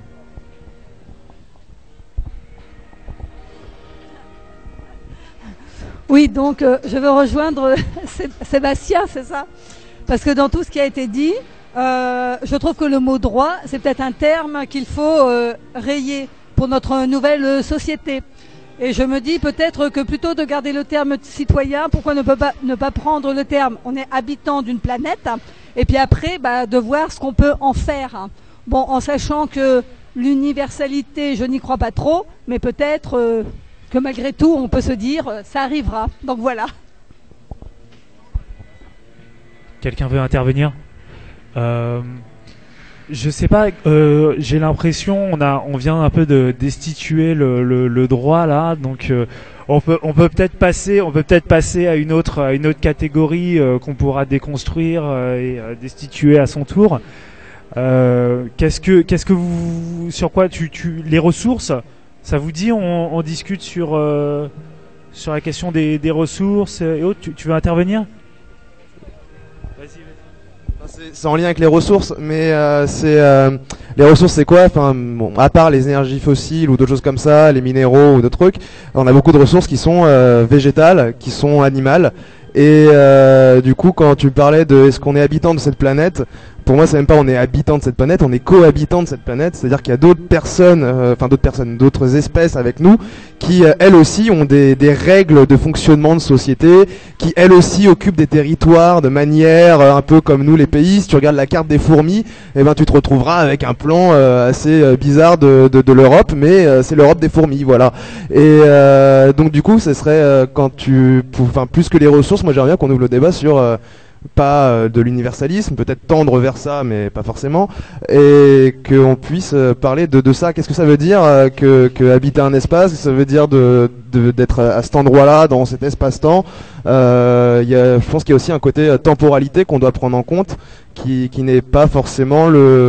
Oui, donc je veux rejoindre Sébastien, c'est ça? Parce que dans tout ce qui a été dit, je trouve que le mot droit, c'est peut-être un terme qu'il faut rayer pour notre nouvelle société. Et je me dis peut-être que plutôt de garder le terme citoyen, pourquoi ne pas prendre le terme on est habitant d'une planète, et puis après de voir ce qu'on peut en faire. Bon, en sachant que l'universalité, je n'y crois pas trop, mais peut-être que malgré tout, on peut se dire ça arrivera. Donc voilà. Quelqu'un veut intervenir? Je sais pas, j'ai l'impression on vient un peu de destituer le droit là, donc on peut peut-être passer à une autre catégorie qu'on pourra déconstruire et destituer à son tour. Qu'est-ce que vous, sur quoi les ressources, Ça vous dit, on discute sur la question des ressources et autres. Tu veux intervenir? C'est en lien avec les ressources, mais les ressources c'est quoi? Enfin, bon, à part les énergies fossiles ou d'autres choses comme ça, les minéraux ou d'autres trucs, on a beaucoup de ressources qui sont végétales, qui sont animales. Et du coup, quand tu parlais de est-ce qu'on est habitant de cette planète, pour moi, c'est même pas on est habitant de cette planète, on est cohabitant de cette planète. C'est-à-dire qu'il y a d'autres personnes, d'autres espèces avec nous, qui elles aussi ont des règles de fonctionnement de société, qui elles aussi occupent des territoires de manière un peu comme nous les pays. Si tu regardes la carte des fourmis, eh ben tu te retrouveras avec un plan assez bizarre de l'Europe, mais c'est l'Europe des fourmis, voilà. Et donc du coup, ce serait plus que les ressources, moi j'aimerais bien qu'on ouvre le débat sur pas de l'universalisme, peut-être tendre vers ça, mais pas forcément, et qu'on puisse parler de ça. Qu'est-ce que ça veut dire que habiter un espace? Ça veut dire d'être à cet endroit-là, dans cet espace-temps. Je pense qu'il y a aussi un côté temporalité qu'on doit prendre en compte, qui n'est pas forcément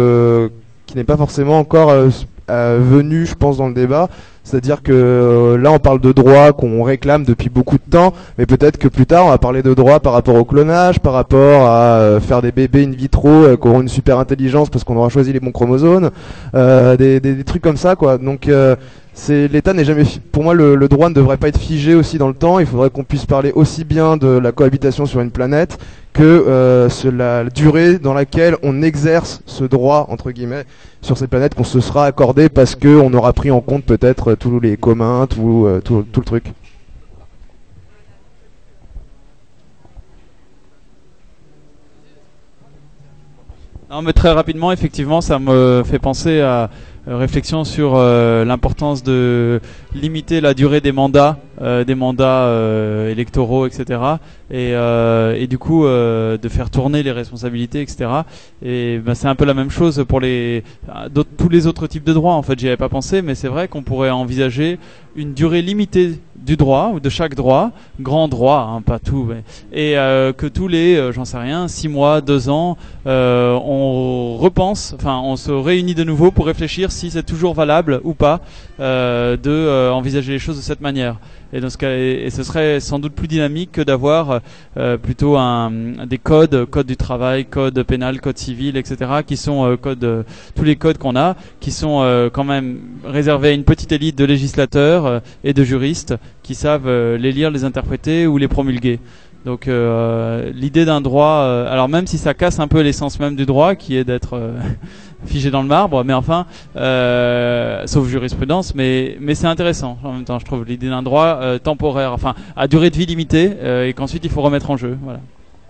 encore venu, je pense, dans le débat. C'est-à-dire que là on parle de droits qu'on réclame depuis beaucoup de temps, mais peut-être que plus tard on va parler de droits par rapport au clonage, par rapport à faire des bébés in vitro qui auront une super intelligence parce qu'on aura choisi les bons chromosomes, des trucs comme ça, quoi. Donc l'État n'est jamais, pour moi le droit ne devrait pas être figé aussi dans le temps. Il faudrait qu'on puisse parler aussi bien de la cohabitation sur une planète que la durée dans laquelle on exerce ce droit entre guillemets sur cette planète qu'on se sera accordé parce qu'on aura pris en compte peut-être tous les communs, tout le truc. Non, mais très rapidement, effectivement, ça me fait penser à réflexion sur l'importance de limiter la durée des mandats électoraux, etc. Et du coup de faire tourner les responsabilités, etc. Et c'est un peu la même chose pour tous les autres types de droits. En fait, j'y avais pas pensé, mais c'est vrai qu'on pourrait envisager une durée limitée du droit ou de chaque droit, grand droit, hein, pas tout, et que tous les, j'en sais rien, 6 mois, 2 ans, on repense, enfin on se réunit de nouveau pour réfléchir si c'est toujours valable ou pas envisager les choses de cette manière. Et dans ce cas, et ce serait sans doute plus dynamique que d'avoir plutôt des codes du travail, code pénal, code civil, etc., qui sont tous les codes qu'on a, qui sont quand même réservés à une petite élite de législateurs et de juristes qui savent les lire, les interpréter ou les promulguer. Donc l'idée d'un droit, alors même si ça casse un peu l'essence même du droit, qui est d'être figé dans le marbre, mais enfin, sauf jurisprudence, mais c'est intéressant en même temps, je trouve, l'idée d'un droit temporaire, enfin à durée de vie limitée, et qu'ensuite il faut remettre en jeu. Voilà.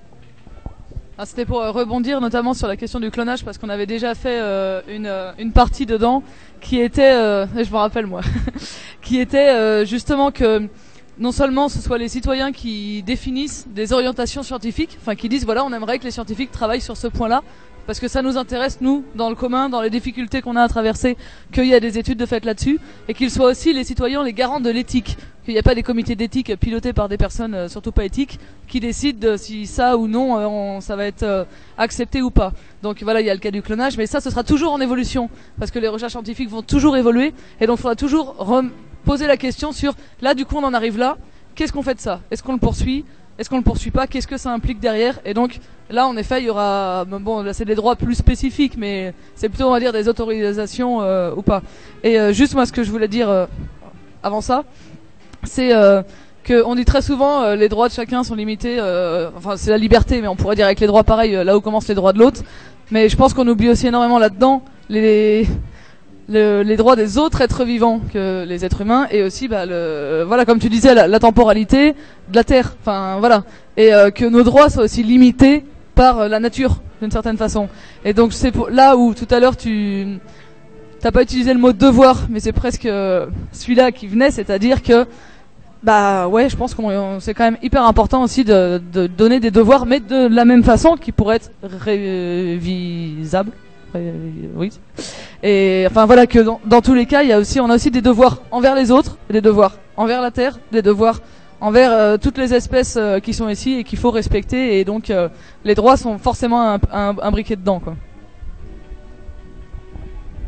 C'était pour rebondir notamment sur la question du clonage, parce qu'on avait déjà fait une partie dedans qui était, je me rappelle moi, qui était justement que non seulement ce soit les citoyens qui définissent des orientations scientifiques, enfin qui disent voilà, on aimerait que les scientifiques travaillent sur ce point-là, parce que ça nous intéresse, nous, dans le commun, dans les difficultés qu'on a à traverser, qu'il y a des études de fait là-dessus, et qu'ils soient aussi les citoyens les garants de l'éthique, qu'il n'y a pas des comités d'éthique pilotés par des personnes surtout pas éthiques, qui décident de si ça ou non ça va être accepté ou pas. Donc voilà, il y a le cas du clonage, mais ça ce sera toujours en évolution, parce que les recherches scientifiques vont toujours évoluer, et donc il faudra toujours poser la question sur, là du coup on en arrive là, qu'est-ce qu'on fait de ça? Est-ce qu'on le poursuit? Est-ce qu'on le poursuit pas? Qu'est-ce que ça implique derrière? Et donc là en effet il y aura, bon là c'est des droits plus spécifiques, mais c'est plutôt on va dire des autorisations ou pas. Et juste moi ce que je voulais dire avant ça, c'est qu'on dit très souvent les droits de chacun sont limités, enfin c'est la liberté, mais on pourrait dire avec les droits pareil, là où commencent les droits de l'autre. Mais je pense qu'on oublie aussi énormément là-dedans les droits des autres êtres vivants que les êtres humains, et aussi voilà, comme tu disais, la temporalité de la Terre, enfin voilà, et que nos droits soient aussi limités par la nature d'une certaine façon. Et donc c'est là où tout à l'heure tu t'as pas utilisé le mot devoir, mais c'est presque celui-là qui venait, c'est-à-dire que ouais, je pense que c'est quand même hyper important aussi de donner des devoirs, mais de la même façon qui pourraient être révisables. Oui. Et enfin voilà, que dans tous les cas, on a aussi des devoirs envers les autres, des devoirs envers la Terre, des devoirs envers toutes les espèces qui sont ici et qu'il faut respecter, et donc les droits sont forcément imbriqués dedans, quoi.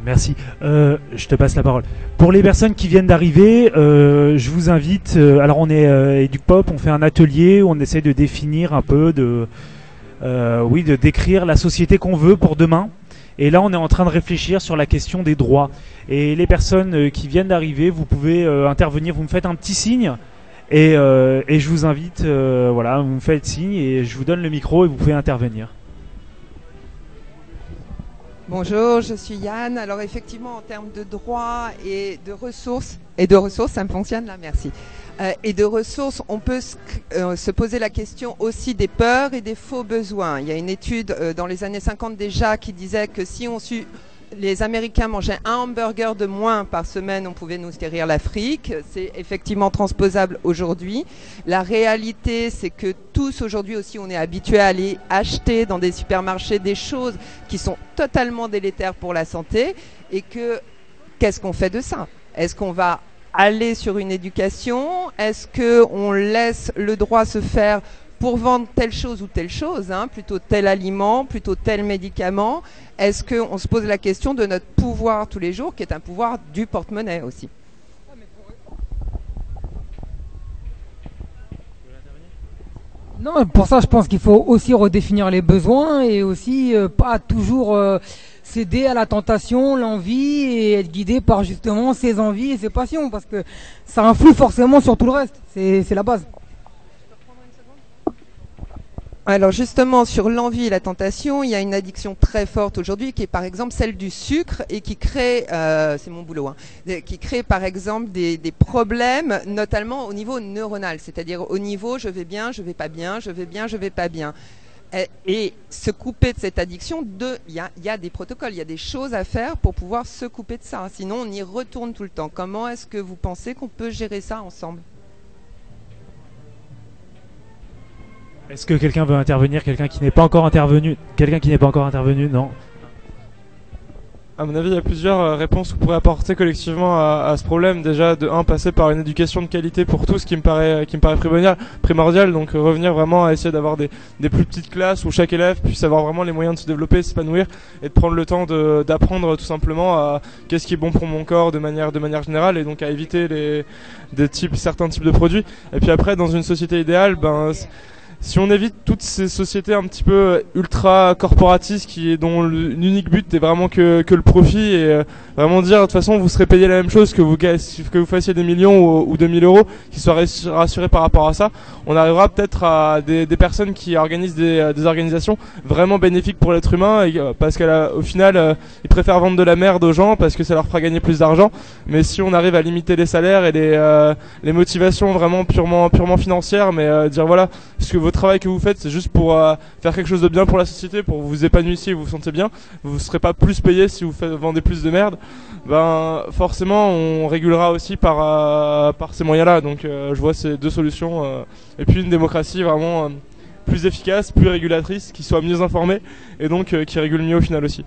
Merci. Je te passe la parole. Pour les personnes qui viennent d'arriver, je vous invite. Alors, on est EducPop, on fait un atelier où on essaie de définir un peu, de décrire la société qu'on veut pour demain. Et là, on est en train de réfléchir sur la question des droits. Et les personnes qui viennent d'arriver, vous pouvez intervenir. Vous me faites un petit signe. Et je vous invite, voilà, vous me faites signe et je vous donne le micro et vous pouvez intervenir. Bonjour, je suis Yann. Alors effectivement, en termes de droits et de ressources, ça me fonctionne là, merci. Et de ressources, on peut se poser la question aussi des peurs et des faux besoins. Il y a une étude dans les années 50 déjà qui disait que si les Américains mangeaient un hamburger de moins par semaine, on pouvait nous guérir l'Afrique. C'est effectivement transposable aujourd'hui. La réalité, c'est que tous aujourd'hui aussi, on est habitués à aller acheter dans des supermarchés des choses qui sont totalement délétères pour la santé. Et qu'est-ce qu'on fait de ça? Est-ce qu'on va aller sur une éducation? Est-ce qu'on laisse le droit se faire pour vendre telle chose ou telle chose, plutôt tel aliment, plutôt tel médicament? Est-ce qu'on se pose la question de notre pouvoir tous les jours, qui est un pouvoir du porte-monnaie aussi? Non, pour ça, je pense qu'il faut aussi redéfinir les besoins et aussi pas toujours céder à la tentation, l'envie et être guidé par justement ses envies et ses passions, parce que ça influe forcément sur tout le reste. C'est la base. Alors justement, sur l'envie et la tentation, il y a une addiction très forte aujourd'hui qui est par exemple celle du sucre et qui crée, c'est mon boulot, qui crée par exemple des problèmes, notamment au niveau neuronal, c'est-à-dire au niveau je vais bien, je vais pas bien, je vais bien, je vais pas bien. Et se couper de cette addiction, il y a des protocoles, il y a des choses à faire pour pouvoir se couper de ça. Sinon, on y retourne tout le temps. Comment est-ce que vous pensez qu'on peut gérer ça ensemble ? Est-ce que quelqu'un veut intervenir? Quelqu'un qui n'est pas encore intervenu? Non. À mon avis, il y a plusieurs réponses qu'on pourrait apporter collectivement à ce problème. Déjà, passer par une éducation de qualité pour tous, qui me paraît primordial. Donc, revenir vraiment à essayer d'avoir des plus petites classes où chaque élève puisse avoir vraiment les moyens de se développer, de s'épanouir et de prendre le temps d'apprendre tout simplement à qu'est-ce qui est bon pour mon corps de manière générale, et donc à éviter certains types de produits. Et puis après, dans une société idéale, si on évite toutes ces sociétés un petit peu ultra corporatistes dont l'unique but est vraiment que le profit, et vraiment dire de toute façon vous serez payé la même chose que vous fassiez des millions ou 2000 euros, qu'ils soient rassurés par rapport à ça, on arrivera peut-être à des personnes qui organisent des organisations vraiment bénéfiques pour l'être humain, parce qu'au final ils préfèrent vendre de la merde aux gens parce que ça leur fera gagner plus d'argent. Mais si on arrive à limiter les salaires et les motivations vraiment purement financières, mais dire voilà, ce que votre travail que vous faites, c'est juste pour faire quelque chose de bien pour la société, pour que vous vous épanouissiez et vous vous sentez bien, vous ne serez pas plus payé si vous vendez plus de merde, forcément on régulera aussi par ces moyens-là. Donc je vois ces deux solutions, et puis une démocratie vraiment plus efficace, plus régulatrice, qui soit mieux informée et donc qui régule mieux au final aussi.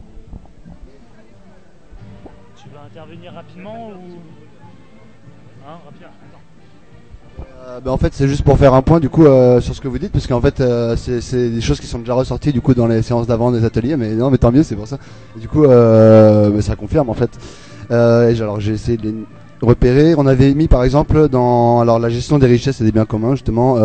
Tu veux intervenir rapidement ou rapidement? En fait, c'est juste pour faire un point du coup sur ce que vous dites, parce qu'en fait c'est des choses qui sont déjà ressorties du coup dans les séances d'avant des ateliers, mais non, mais tant mieux, c'est pour ça. Et du coup ça confirme en fait. Alors j'ai essayé de les repérer. On avait mis par exemple dans la gestion des richesses et des biens communs justement.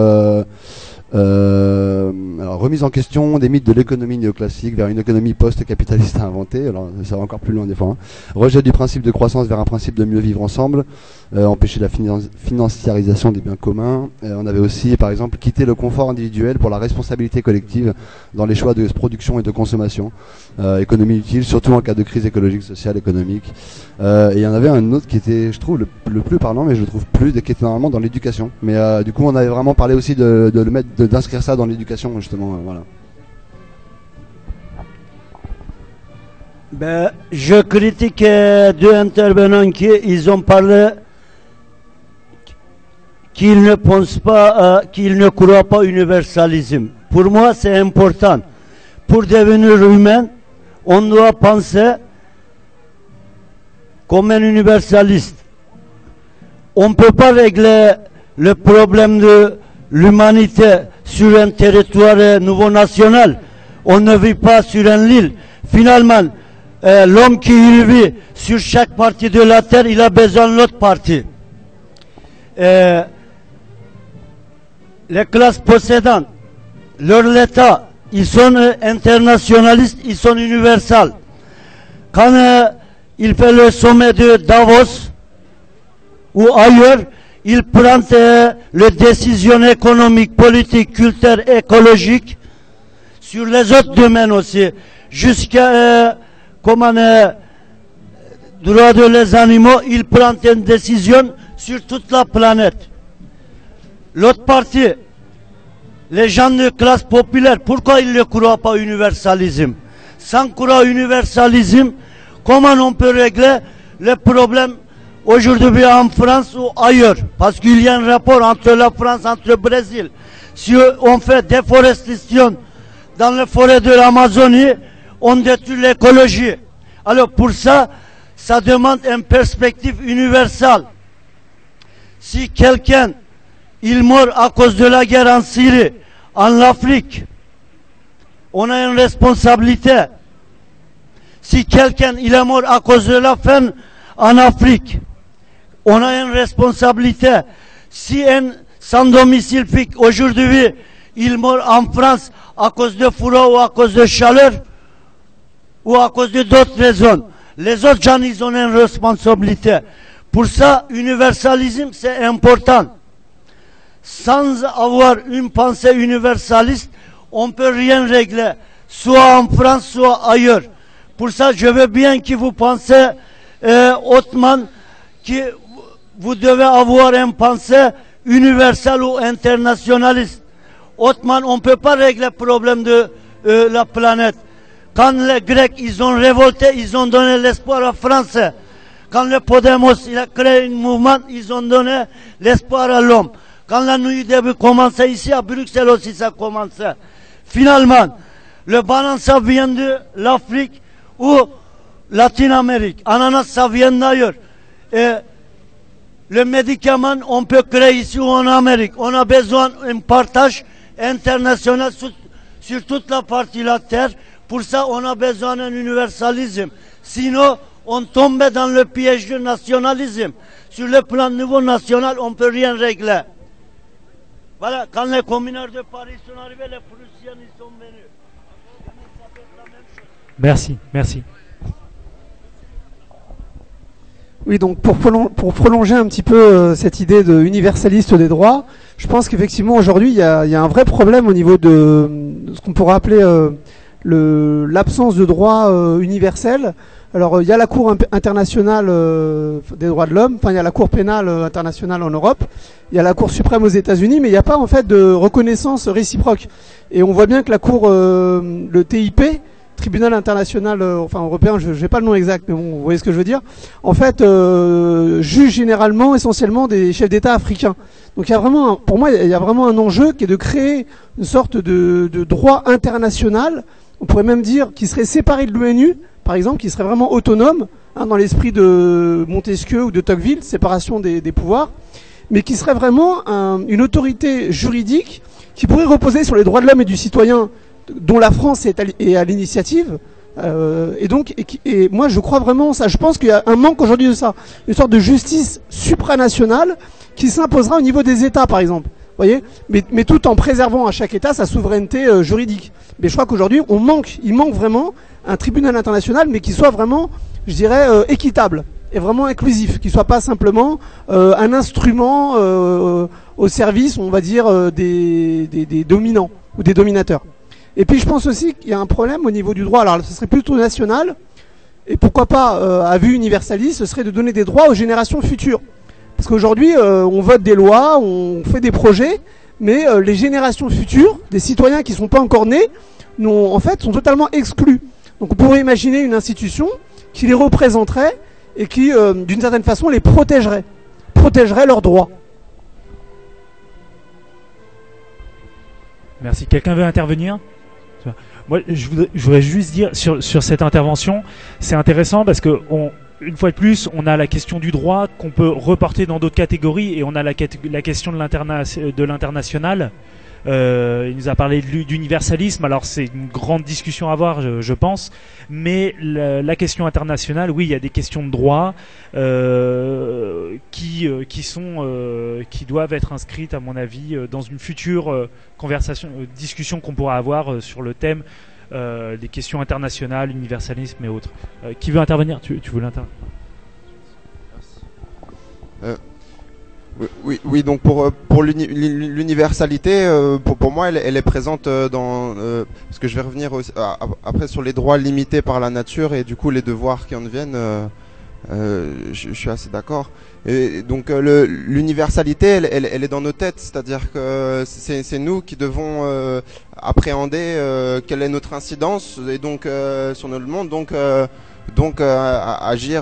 Alors remise en question des mythes de l'économie néoclassique vers une économie post-capitaliste à inventer. Alors ça va encore plus loin des fois. Rejet du principe de croissance vers un principe de mieux vivre ensemble. Empêcher la financiarisation des biens communs. On avait aussi par exemple quitté le confort individuel pour la responsabilité collective dans les choix de production et de consommation. Économie utile surtout en cas de crise écologique, sociale, économique. Et il y en avait un autre qui était, je trouve, le plus parlant, mais je le trouve plus, qui était normalement dans l'éducation. Mais du coup on avait vraiment parlé aussi de le mettre, d'inscrire ça dans l'éducation justement, voilà. Je critique deux intervenants ils ont parlé qu'ils ne pensent pas, qu'ils ne croient pas au universalisme. Pour moi, c'est important. Pour devenir humain, on doit penser comme un universaliste. On ne peut pas régler le problème de l'humanité sur un territoire nouveau national. On ne vit pas sur une île. Finalement, l'homme qui vit sur chaque partie de la terre, il a besoin de l'autre partie. Les classes possédantes, leur État, ils sont internationalistes, ils sont universels. Quand il fait le sommet de Davos ou ailleurs, il prend les décisions économiques, politiques, culturelles, écologiques sur les autres domaines aussi, jusqu'à droit de les animaux, il prend une décision sur toute la planète. L'autre partie, les gens de classe populaire, pourquoi ils ne croient pas au universalisme? Sans croire au universalisme, comment on peut régler les problèmes aujourd'hui en France ou ailleurs? Parce qu'il y a un rapport entre la France, entre le Brésil. Si on fait déforestation dans les forêts de l'Amazonie, on détruit l'écologie. Alors pour ça, ça demande une perspective universelle. Si quelqu'un, il meurt à cause de la guerre en Syrie, en Afrique, on a une responsabilité. Si quelqu'un, il est mort à cause de la faim en Afrique, on a une responsabilité. Si un sans domicile fixe, aujourd'hui, il meurt en France à cause de froid ou à cause de chaleur, ou à cause de d'autres raisons, les autres gens, ils ont une responsabilité. Pour ça, l'universalisme, c'est important. Sans avoir une pensée universaliste, on ne peut rien régler, soit en France, soit ailleurs. Pour ça, je veux bien que vous pensez hautement que vous devez avoir une pensée universelle ou internationaliste. Autrement, on ne peut pas régler le problème de la planète. Quand les Grecs, ils ont révolté, ils ont donné l'espoir aux Français. Quand le Podemos, il a créé un mouvement, ils ont donné l'espoir à l'homme. Quand la nuit début commençait ici, à Bruxelles aussi, ça commençait. Finalement, le banane, ça vient de l'Afrique ou Latine-Amérique. Ananas, ça vient d'ailleurs. Et le médicament, on peut créer ici ou en Amérique. On a besoin d'un partage international sur toute la partie de la terre. Pour ça, on a besoin d'un universalisme. Sinon, on tombe dans le piège du nationalisme. Sur le plan niveau national, on ne peut rien régler. Voilà, quand les communards de Paris sont arrivés, les Prussiens ils sont venus. Merci, merci. Oui, donc pour prolonger un petit peu cette idée de universaliste des droits, je pense qu'effectivement aujourd'hui il y a un vrai problème au niveau de ce qu'on pourrait appeler l'absence de droit universel. Alors il y a la Cour internationale des droits de l'homme, enfin il y a la Cour pénale internationale en Europe, il y a la Cour suprême aux États-Unis, mais il n'y a pas en fait de reconnaissance réciproque. Et on voit bien que la Cour, le TIP, Tribunal international, enfin européen, je n'ai pas le nom exact, mais bon, vous voyez ce que je veux dire, en fait juge généralement, essentiellement des chefs d'État africains. Donc il y a vraiment, pour moi, il y a vraiment un enjeu qui est de créer une sorte de droit international, on pourrait même dire qui serait séparé de l'ONU, par exemple, qui serait vraiment autonome, hein, dans l'esprit de Montesquieu ou de Tocqueville, séparation des pouvoirs, mais qui serait vraiment une autorité juridique qui pourrait reposer sur les droits de l'homme et du citoyen, dont la France est à l'initiative. Et moi, je crois vraiment ça. Je pense qu'il y a un manque aujourd'hui de ça, une sorte de justice supranationale qui s'imposera au niveau des États, par exemple. Voyez, mais tout en préservant à chaque État sa souveraineté juridique. Mais je crois qu'aujourd'hui, il manque vraiment un tribunal international, mais qui soit vraiment, je dirais, équitable et vraiment inclusif, qui soit pas simplement un instrument au service, on va dire, des dominants ou des dominateurs. Et puis je pense aussi qu'il y a un problème au niveau du droit. Alors ce serait plutôt national, et pourquoi pas à vue universaliste, ce serait de donner des droits aux générations futures. Parce qu'aujourd'hui, on vote des lois, on fait des projets, mais les générations futures, des citoyens qui ne sont pas encore nés, en fait, sont totalement exclus. Donc on pourrait imaginer une institution qui les représenterait et qui, d'une certaine façon, les protégerait leurs droits. Merci. Quelqu'un veut intervenir ? Moi, je voudrais juste dire sur cette intervention, c'est intéressant parce que une fois de plus, on a la question du droit qu'on peut reporter dans d'autres catégories et on a la question de l'international. Il nous a parlé d'universalisme. Alors c'est une grande discussion à avoir, je pense. Mais la question internationale, oui, il y a des questions de droit qui doivent être inscrites, à mon avis, dans une future discussion qu'on pourra avoir sur le thème des questions internationales, universalisme et autres. Qui veut intervenir? Tu voulais intervenir? Oui, donc pour l'universalité, pour moi, elle est présente dans parce que je vais revenir après sur les droits limités par la nature et du coup les devoirs qui en deviennent. Je suis assez d'accord. Et donc l'universalité, elle est dans nos têtes, c'est-à-dire que c'est nous qui devons appréhender quelle est notre incidence et donc sur notre monde, donc agir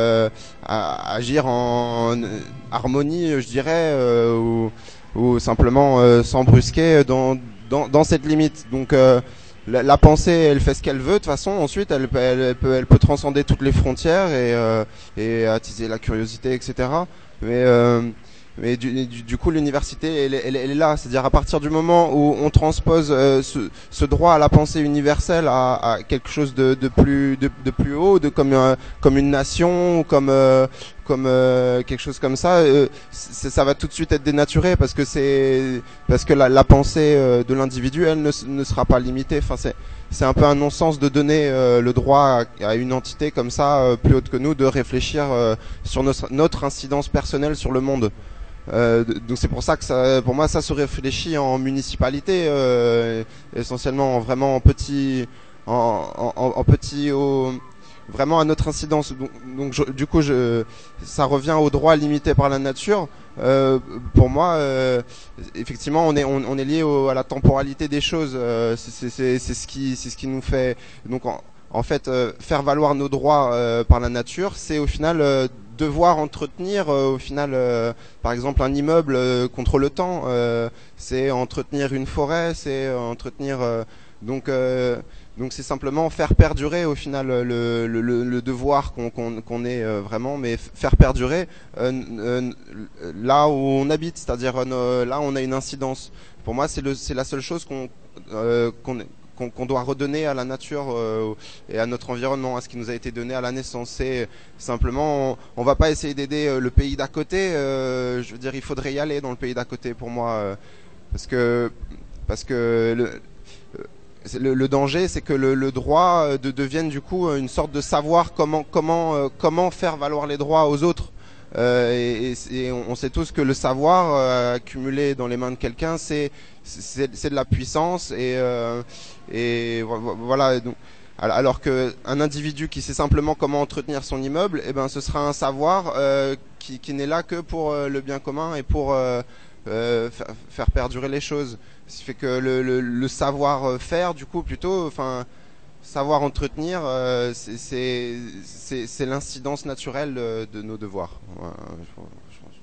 en harmonie, je dirais, ou simplement sans brusquer dans cette limite. Donc la pensée, elle fait ce qu'elle veut de toute façon. Ensuite, elle peut transcender toutes les frontières et attiser la curiosité, etc. Mais du coup, l'université, elle est là. C'est-à-dire à partir du moment où on transpose ce droit à la pensée universelle à quelque chose de plus haut, comme une nation, ou comme quelque chose comme ça, ça va tout de suite être dénaturé parce que la pensée de l'individu, elle ne sera pas limitée. Enfin, c'est un peu un non-sens de donner le droit à une entité comme ça, plus haute que nous, de réfléchir sur notre incidence personnelle sur le monde. Donc c'est pour ça que pour moi ça se réfléchit en municipalité, essentiellement vraiment vraiment à notre incidence. Donc du coup ça revient au droit limité par la nature. Pour moi, effectivement, on est lié à la temporalité des choses. C'est ce qui nous fait. Donc en fait, faire valoir nos droits par la nature, c'est au final devoir entretenir au final par exemple un immeuble contre le temps, c'est entretenir une forêt, c'est entretenir donc c'est simplement faire perdurer au final le devoir qu'on est vraiment, mais faire perdurer là où on habite, c'est-à-dire là où on a une incidence. Pour moi, c'est la seule chose qu'on doit redonner à la nature et à notre environnement, à ce qui nous a été donné à la naissance. C'est simplement, on va pas essayer d'aider le pays d'à côté. Je veux dire, il faudrait y aller dans le pays d'à côté pour moi, parce que le danger, c'est que le droit devienne du coup une sorte de savoir comment faire valoir les droits aux autres. Et on sait tous que le savoir accumulé dans les mains de quelqu'un, c'est de la puissance et voilà. Donc, alors que un individu qui sait simplement comment entretenir son immeuble, eh ben ce sera un savoir qui n'est là que pour le bien commun et pour faire perdurer les choses. Ce qui fait que le savoir faire, du coup, plutôt, enfin, savoir entretenir, c'est l'incidence naturelle de nos devoirs. Voilà, je pense.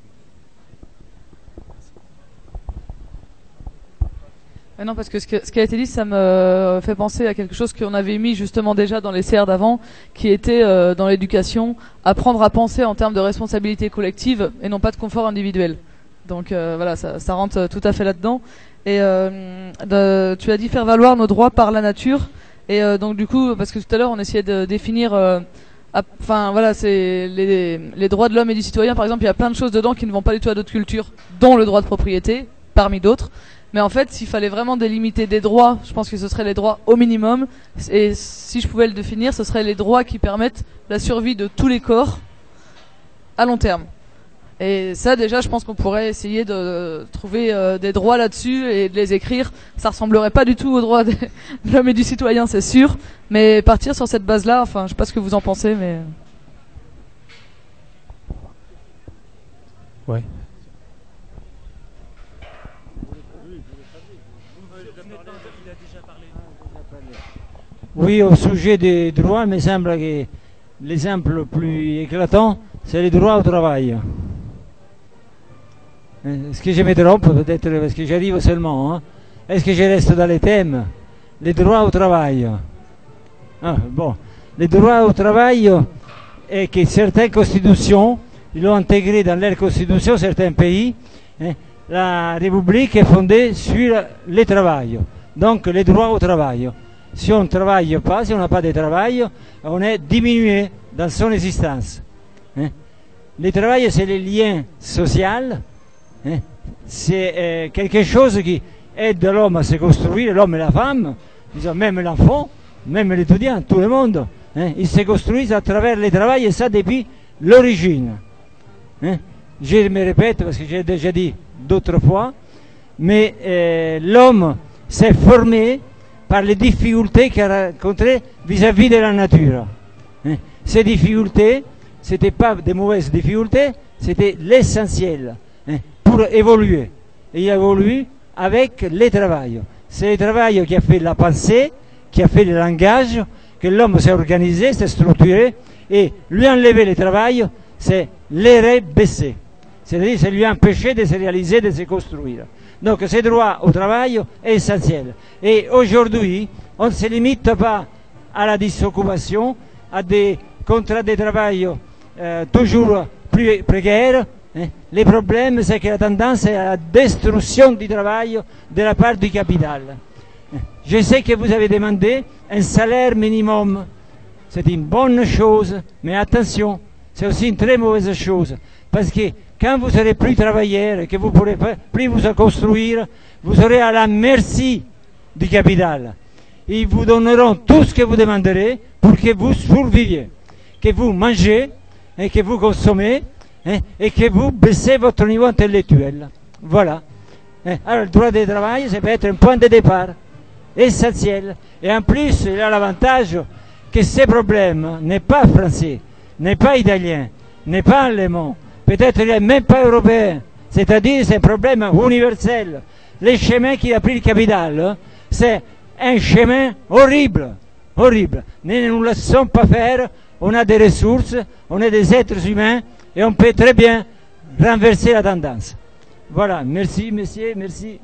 Non, parce que ce qui a été dit, ça me fait penser à quelque chose qu'on avait mis justement déjà dans les CR d'avant, qui était dans l'éducation, apprendre à penser en termes de responsabilité collective et non pas de confort individuel. Donc voilà, ça rentre tout à fait là-dedans. Et tu as dit faire valoir nos droits par la nature. Et donc du coup, parce que tout à l'heure on essayait de définir, enfin voilà, c'est les droits de l'homme et du citoyen. Par exemple, il y a plein de choses dedans qui ne vont pas du tout à d'autres cultures, dont le droit de propriété, parmi d'autres. Mais en fait, s'il fallait vraiment délimiter des droits, je pense que ce seraient les droits au minimum. Et si je pouvais le définir, ce seraient les droits qui permettent la survie de tous les corps à long terme. Et ça, déjà, je pense qu'on pourrait essayer de trouver des droits là-dessus et de les écrire. Ça ressemblerait pas du tout aux droits de l'homme et du citoyen, c'est sûr. Mais partir sur cette base-là, enfin, je sais pas ce que vous en pensez, mais... Ouais. Oui, au sujet des droits, il me semble que l'exemple le plus éclatant, c'est les droits au travail. Est-ce que je me trompe peut-être parce que j'arrive seulement, hein? Est-ce que je reste dans les thèmes? Les droits au travail. Ah, bon. Les droits au travail, et que certaines constitutions, ils l'ont intégré dans leur constitution, certains pays, hein, la République est fondée sur le travail, donc les droits au travail. Si on ne travaille pas, si on n'a pas de travail, on est diminué dans son existence. Le travail, c'est le lien social, c'est quelque chose qui aide l'homme à se construire, l'homme et la femme, disons, même l'enfant, même l'étudiant, tout le monde. Ils se construisent à travers le travail, et ça depuis l'origine. Je me répète parce que j'ai déjà dit d'autres fois, mais l'homme s'est formé par les difficultés qu'il a rencontrées vis-à-vis de la nature. Ces difficultés, ce n'étaient pas de mauvaises difficultés, c'était l'essentiel pour évoluer. Et il évolue avec le travail. C'est le travail qui a fait la pensée, qui a fait le langage, que l'homme s'est organisé, s'est structuré, et lui enlever le travail, c'est les baisser. C'est-à-dire, c'est lui empêcher de se réaliser, de se construire. Donc, ce droit au travail est essentiel. Et aujourd'hui, on ne se limite pas à la disoccupation, à des contrats de travail toujours plus précaires. Le problème, c'est que la tendance est à la destruction du travail de la part du capital. Je sais que vous avez demandé un salaire minimum. C'est une bonne chose, mais attention, c'est aussi une très mauvaise chose. Parce que quand vous serez plus travailleur et que vous ne pourrez plus vous construire, vous serez à la merci du capital. Ils vous donneront tout ce que vous demanderez pour que vous surviviez, que vous mangez et que vous consommez et que vous baissez votre niveau intellectuel. Voilà. Alors le droit du travail, ça peut être un point de départ essentiel. Et en plus, il a l'avantage que ces problèmes n'est pas français, n'est pas italien, n'est pas allemand, peut-être il n'est même pas européen. C'est-à-dire c'est un problème universel. Le chemin qu'il a pris le capital, c'est un chemin horrible, horrible. Ne nous laissons pas faire, on a des ressources, on est des êtres humains et on peut très bien renverser la tendance. Voilà, merci messieurs, merci.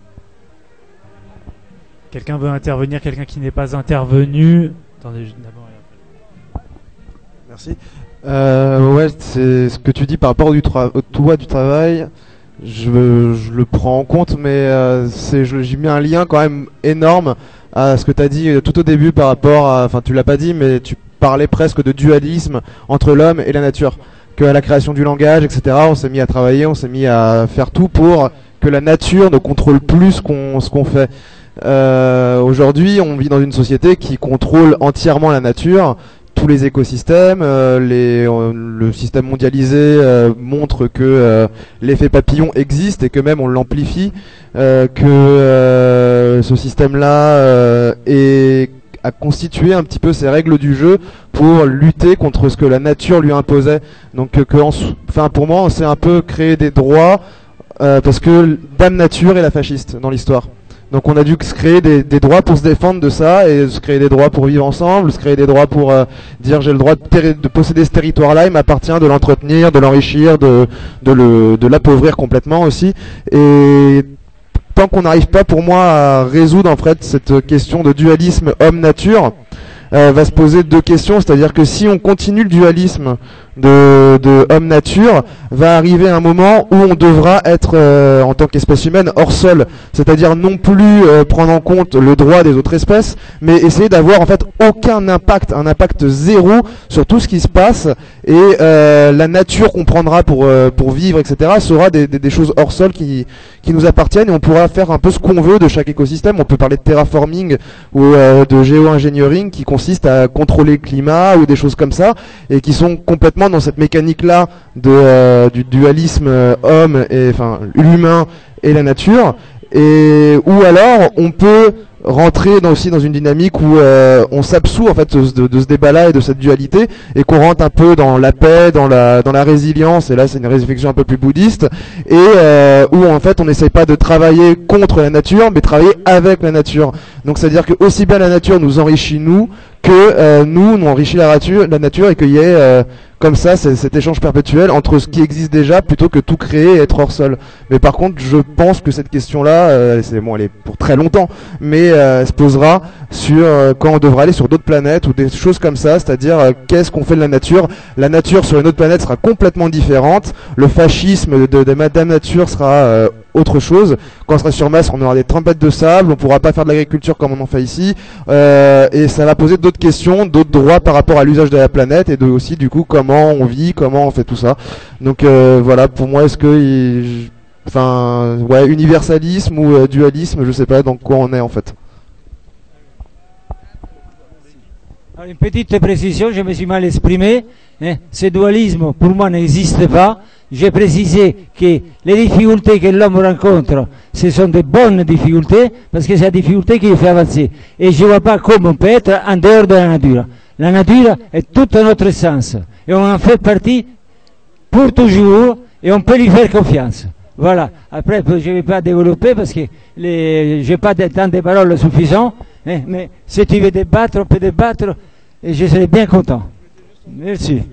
Quelqu'un veut intervenir, quelqu'un qui n'est pas intervenu. Attendez, d'abord et après. Merci. Ouais, c'est ce que tu dis par rapport au droit du travail. Je le prends en compte, mais j'ai mis un lien quand même énorme à ce que tu as dit tout au début par rapport à, enfin tu l'as pas dit, mais tu parlais presque de dualisme entre l'homme et la nature. Qu'à la création du langage, etc., on s'est mis à travailler, on s'est mis à faire tout pour que la nature ne contrôle plus ce qu'on fait. Aujourd'hui, on vit dans une société qui contrôle entièrement la nature, tous les écosystèmes, le système mondialisé montre que l'effet papillon existe et que même on l'amplifie, que ce système-là a constitué un petit peu ses règles du jeu pour lutter contre ce que la nature lui imposait. Donc pour moi, c'est un peu créer des droits parce que Dame Nature est la fasciste dans l'histoire. Donc on a dû se créer des droits pour se défendre de ça et se créer des droits pour vivre ensemble, se créer des droits pour dire j'ai le droit de posséder ce territoire-là, il m'appartient de l'entretenir, de l'enrichir, de l'appauvrir complètement aussi. Et tant qu'on n'arrive pas pour moi à résoudre en fait cette question de dualisme homme-nature, va se poser deux questions, c'est-à-dire que si on continue le dualisme de homme-nature, va arriver un moment où on devra être, en tant qu'espèce humaine, hors sol, c'est-à-dire non plus prendre en compte le droit des autres espèces, mais essayer d'avoir en fait aucun impact, un impact zéro sur tout ce qui se passe, et la nature qu'on prendra pour vivre, etc., sera des choses hors sol qui nous appartiennent, et on pourra faire un peu ce qu'on veut de chaque écosystème. On peut parler de terraforming ou de géo-engineering qui consiste à contrôler le climat ou des choses comme ça, et qui sont complètement dans cette mécanique-là du dualisme homme et enfin l'humain et la nature, et ou alors on peut rentrer aussi dans une dynamique où on s'absout en fait de ce débat-là et de cette dualité, et qu'on rentre un peu dans la paix, dans la résilience, et là c'est une réflexion un peu plus bouddhiste, et où en fait on n'essaye pas de travailler contre la nature, mais travailler avec la nature. Donc c'est à dire que aussi bien la nature nous enrichit nous, que nous enrichit la nature, et qu'il y ait comme ça, c'est cet échange perpétuel entre ce qui existe déjà plutôt que tout créer et être hors sol. Mais par contre, je pense que cette question-là, elle est pour très longtemps, mais elle se posera sur quand on devra aller sur d'autres planètes ou des choses comme ça, c'est-à-dire qu'est-ce qu'on fait de la nature. La nature sur une autre planète sera complètement différente. Le fascisme de Madame Nature sera autre chose. Quand on sera sur Mars, on aura des tempêtes de sable, on pourra pas faire de l'agriculture comme on en fait ici, et ça va poser d'autres questions, d'autres droits par rapport à l'usage de la planète et aussi du coup comment on vit, comment on fait tout ça. Donc voilà, pour moi, est-ce que universalisme ou dualisme, je sais pas dans quoi on est en fait. Alors, une petite précision, je me suis mal exprimé. Ce dualisme, pour moi, n'existe pas. J'ai précisé que les difficultés que l'homme rencontre, ce sont de bonnes difficultés, parce que c'est la difficulté qui le fait avancer. Et je ne vois pas comment on peut être en dehors de la nature. La nature est tout à notre sens. Et on en fait partie pour toujours, et on peut lui faire confiance. Voilà. Après, je ne vais pas développer, parce que je n'ai pas de temps de paroles suffisant. Mais si tu veux débattre, on peut débattre, et je serai bien content. Merci.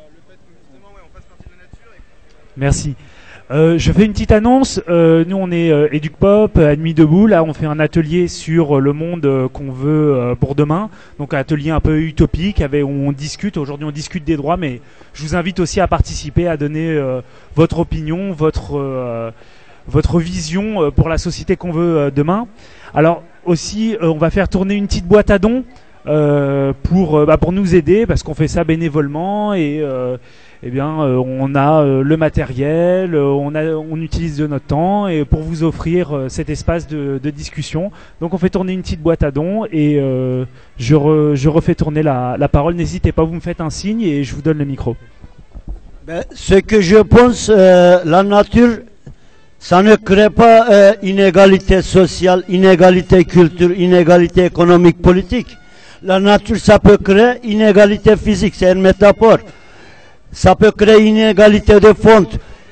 Merci. Je fais une petite annonce. Nous, on est EducPop à Nuit debout. Là, on fait un atelier sur le monde qu'on veut pour demain. Donc, un atelier un peu utopique où on discute. Aujourd'hui, on discute des droits, mais je vous invite aussi à participer, à donner votre opinion, votre vision pour la société qu'on veut demain. Alors, aussi, on va faire tourner une petite boîte à dons pour nous aider, parce qu'on fait ça bénévolement et on a le matériel, on utilise de notre temps et pour vous offrir cet espace de discussion. Donc on fait tourner une petite boîte à dons et je refais tourner la parole. N'hésitez pas, vous me faites un signe et je vous donne le micro. Ce que je pense, la nature, ça ne crée pas inégalité sociale, inégalité culturelle, inégalité économique, politique. La nature, ça peut créer inégalité physique, c'est une métaphore. Ça peut créer une inégalité de fond.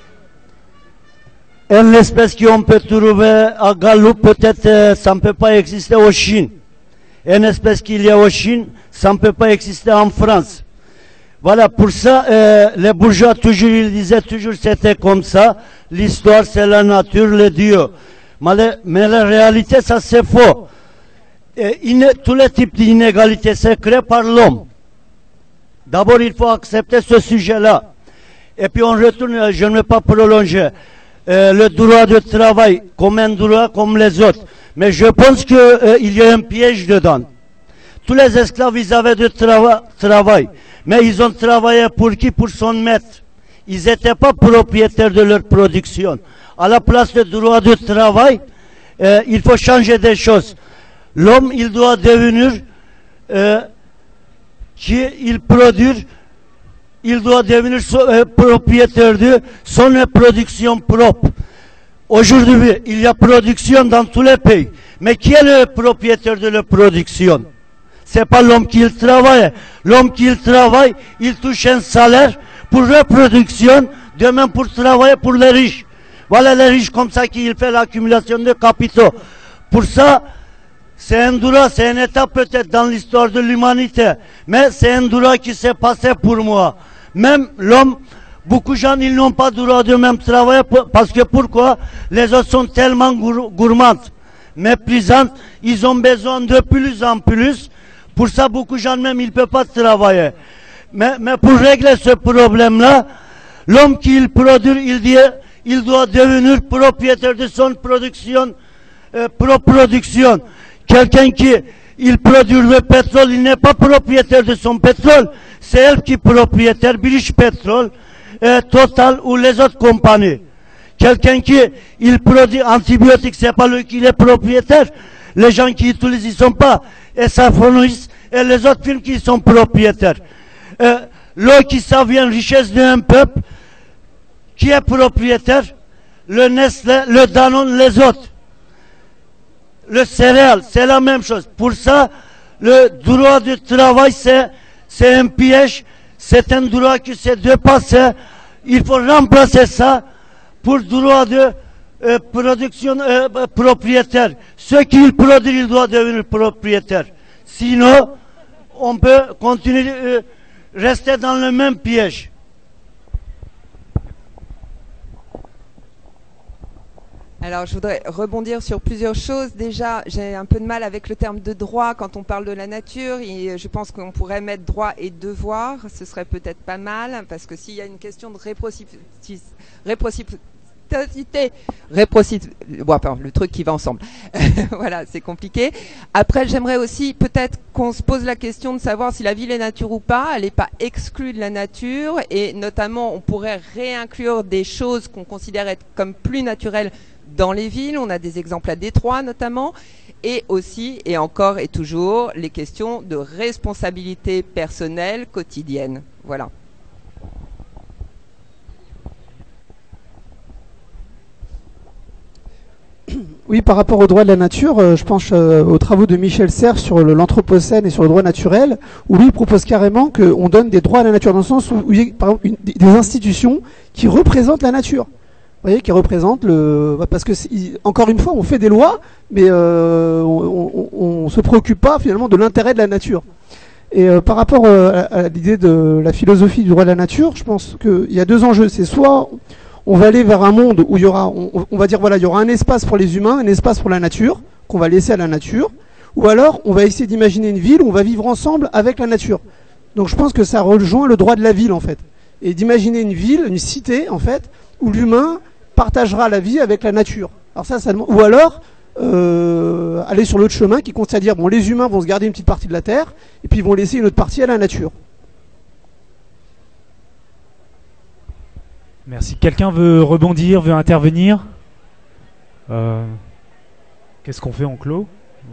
Une espèce qu'on peut trouver à Guadeloupe, peut-être ça ne peut pas exister en Chine. Une espèce qu'il y a en Chine, ça ne peut pas exister en France. Voilà, pour ça, les bourgeois, ils disaient toujours c'était comme ça. L'histoire, c'est la nature, les dieux. Mais la réalité, ça c'est faux. Tous les types d'inégalités, c'est créé par l'homme. D'abord, il faut accepter ce sujet-là. Et puis on retourne, je ne vais pas prolonger, le droit de travail comme un droit comme les autres. Mais je pense qu'il y a un piège dedans. Tous les esclaves, ils avaient du travail. Mais ils ont travaillé pour qui? Pour son maître. Ils n'étaient pas propriétaires de leur production. À la place du droit du travail, il faut changer des choses. L'homme, il doit devenir... il doit devenir propriétaire de son production propre. Aujourd'hui, il y a production dans tous les pays. Mais qui est le propriétaire de la production? C'est pas l'homme qui travaille. L'homme qui travaille, il touche un salaire pour la production, de même pour travailler pour les riches. Voilà les riches comme ça qui fait l'accumulation de capitaux. Pour ça, c'est un droit, c'est un état peut-être dans l'histoire de l'humanité, mais c'est un droit qui s'est passé pour moi. Même l'homme, beaucoup de gens, ils n'ont pas le droit de même travailler, parce que pourquoi? Les autres sont tellement gourmands, méprisantes, ils ont besoin de plus en plus, pour ça beaucoup de gens même, ils ne peuvent pas travailler. Mais pour régler ce problème-là, l'homme qui produit, il doit devenir propriétaire de son production, propre production. Quelqu'un qui produit le pétrole, il n'est pas propriétaire de son pétrole. C'est elle qui est propriétaire, British Petrol, Total ou les autres compagnies. Quelqu'un qui produit antibiotiques, c'est pas lui qui est propriétaire. Les gens qui utilisent, ils ne sont pas. Et ça fournit, et les autres firmes qui sont propriétaires. L'eau qui ça vient richesse d'un peuple, qui est propriétaire, le Nestlé, le Danone, les autres. Le céréal, c'est la même chose. Pour ça, le droit du travail, c'est un piège, c'est un droit qui s'est dépassé. Il faut remplacer ça pour le droit de production propriétaire. Ceux qui produisent, ils doivent devenir propriétaires. Sinon, on peut continuer, rester dans le même piège. Alors, je voudrais rebondir sur plusieurs choses. Déjà, j'ai un peu de mal avec le terme de droit quand on parle de la nature. Et je pense qu'on pourrait mettre droit et devoir. Ce serait peut-être pas mal, parce que s'il y a une question de le truc qui va ensemble. Voilà, c'est compliqué. Après, j'aimerais aussi peut-être qu'on se pose la question de savoir si la ville est nature ou pas. Elle n'est pas exclue de la nature, et notamment, on pourrait réinclure des choses qu'on considère être comme plus naturelles dans les villes. On a des exemples à Détroit notamment, et aussi, et encore et toujours, les questions de responsabilité personnelle quotidienne. Voilà. Oui, par rapport au droit de la nature, je pense aux travaux de Michel Serres sur l'anthropocène et sur le droit naturel, où lui propose carrément qu'on donne des droits à la nature, dans le sens où il y a par exemple, des institutions qui représentent la nature. Vous voyez, qui représentent parce que encore une fois, on fait des lois, mais on se préoccupe pas finalement de l'intérêt de la nature. Et par rapport à l'idée de la philosophie du droit de la nature, je pense qu'il y a deux enjeux. C'est soit on va aller vers un monde où il y aura, on va dire voilà, il y aura un espace pour les humains, un espace pour la nature, qu'on va laisser à la nature, ou alors on va essayer d'imaginer une ville où on va vivre ensemble avec la nature. Donc je pense que ça rejoint le droit de la ville en fait, et d'imaginer une ville, une cité en fait, où l'humain partagera la vie avec la nature. Alors ça ou alors aller sur l'autre chemin qui consiste à dire bon, les humains vont se garder une petite partie de la terre et puis ils vont laisser une autre partie à la nature. Merci. Quelqu'un veut rebondir, veut intervenir? Qu'est-ce qu'on fait? On clôt?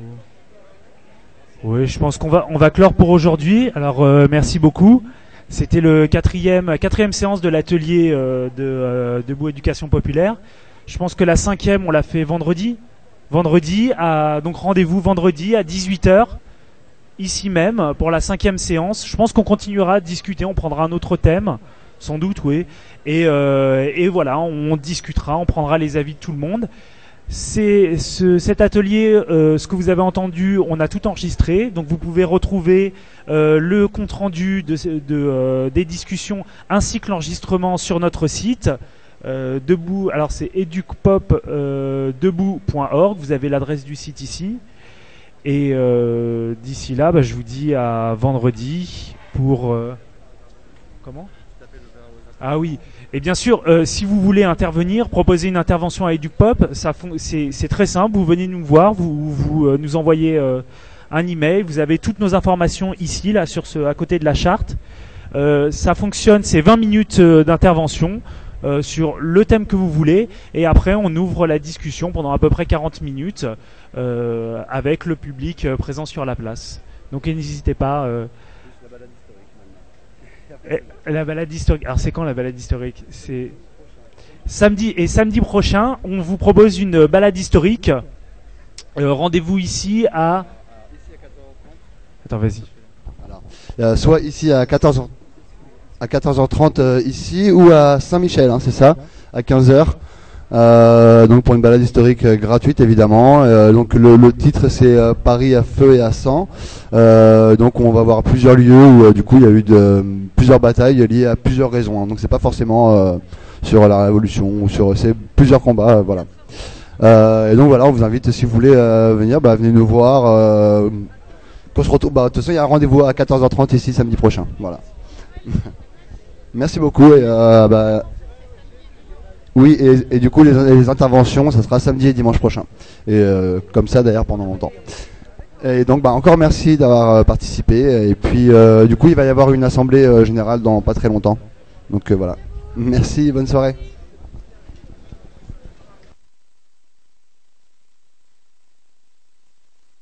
Oui, je pense qu'on va clore pour aujourd'hui. Alors merci beaucoup. C'était le quatrième séance de l'atelier de Debout Éducation Populaire. Je pense que la 5e, on l'a fait vendredi. Donc rendez-vous vendredi à 18h, ici même, pour la 5e séance. Je pense qu'on continuera à discuter, on prendra un autre thème, sans doute, oui. Et voilà, on discutera, on prendra les avis de tout le monde. Cet atelier, ce que vous avez entendu, on a tout enregistré, donc vous pouvez retrouver le compte-rendu des discussions ainsi que l'enregistrement sur notre site. Debout, alors c'est educpop.debout.org, vous avez l'adresse du site ici. Et d'ici là, je vous dis à vendredi pour... comment ? Ah oui, et bien sûr, si vous voulez intervenir, proposer une intervention à EducPop, c'est très simple, vous venez nous voir, vous nous envoyez un email, vous avez toutes nos informations ici, là, à côté de la charte. Ça fonctionne, c'est 20 minutes d'intervention sur le thème que vous voulez, et après on ouvre la discussion pendant à peu près 40 minutes avec le public présent sur la place. Donc n'hésitez pas... La balade historique. Alors c'est quand la balade historique? C'est samedi, et samedi prochain, on vous propose une balade historique. Rendez-vous ici à... Attends, vas-y. Alors, soit ici à 14h30 ici, ou à Saint-Michel, hein, c'est ça, à 15h. Donc pour une balade historique gratuite évidemment. Donc le titre c'est Paris à feu et à sang. Donc on va voir plusieurs lieux où du coup il y a eu plusieurs batailles liées à plusieurs raisons. Hein. Donc c'est pas forcément sur la Révolution ou c'est plusieurs combats. Voilà. Et donc voilà, on vous invite si vous voulez venir, venez nous voir. Qu'on se retrouve. De toute façon il y a un rendez-vous à 14h30 ici samedi prochain. Voilà. Merci beaucoup et oui, et du coup les interventions, ça sera samedi et dimanche prochain. Et comme ça d'ailleurs pendant longtemps. Et donc encore merci d'avoir participé. Et puis du coup il va y avoir une assemblée générale dans pas très longtemps. Donc voilà. Merci, bonne soirée.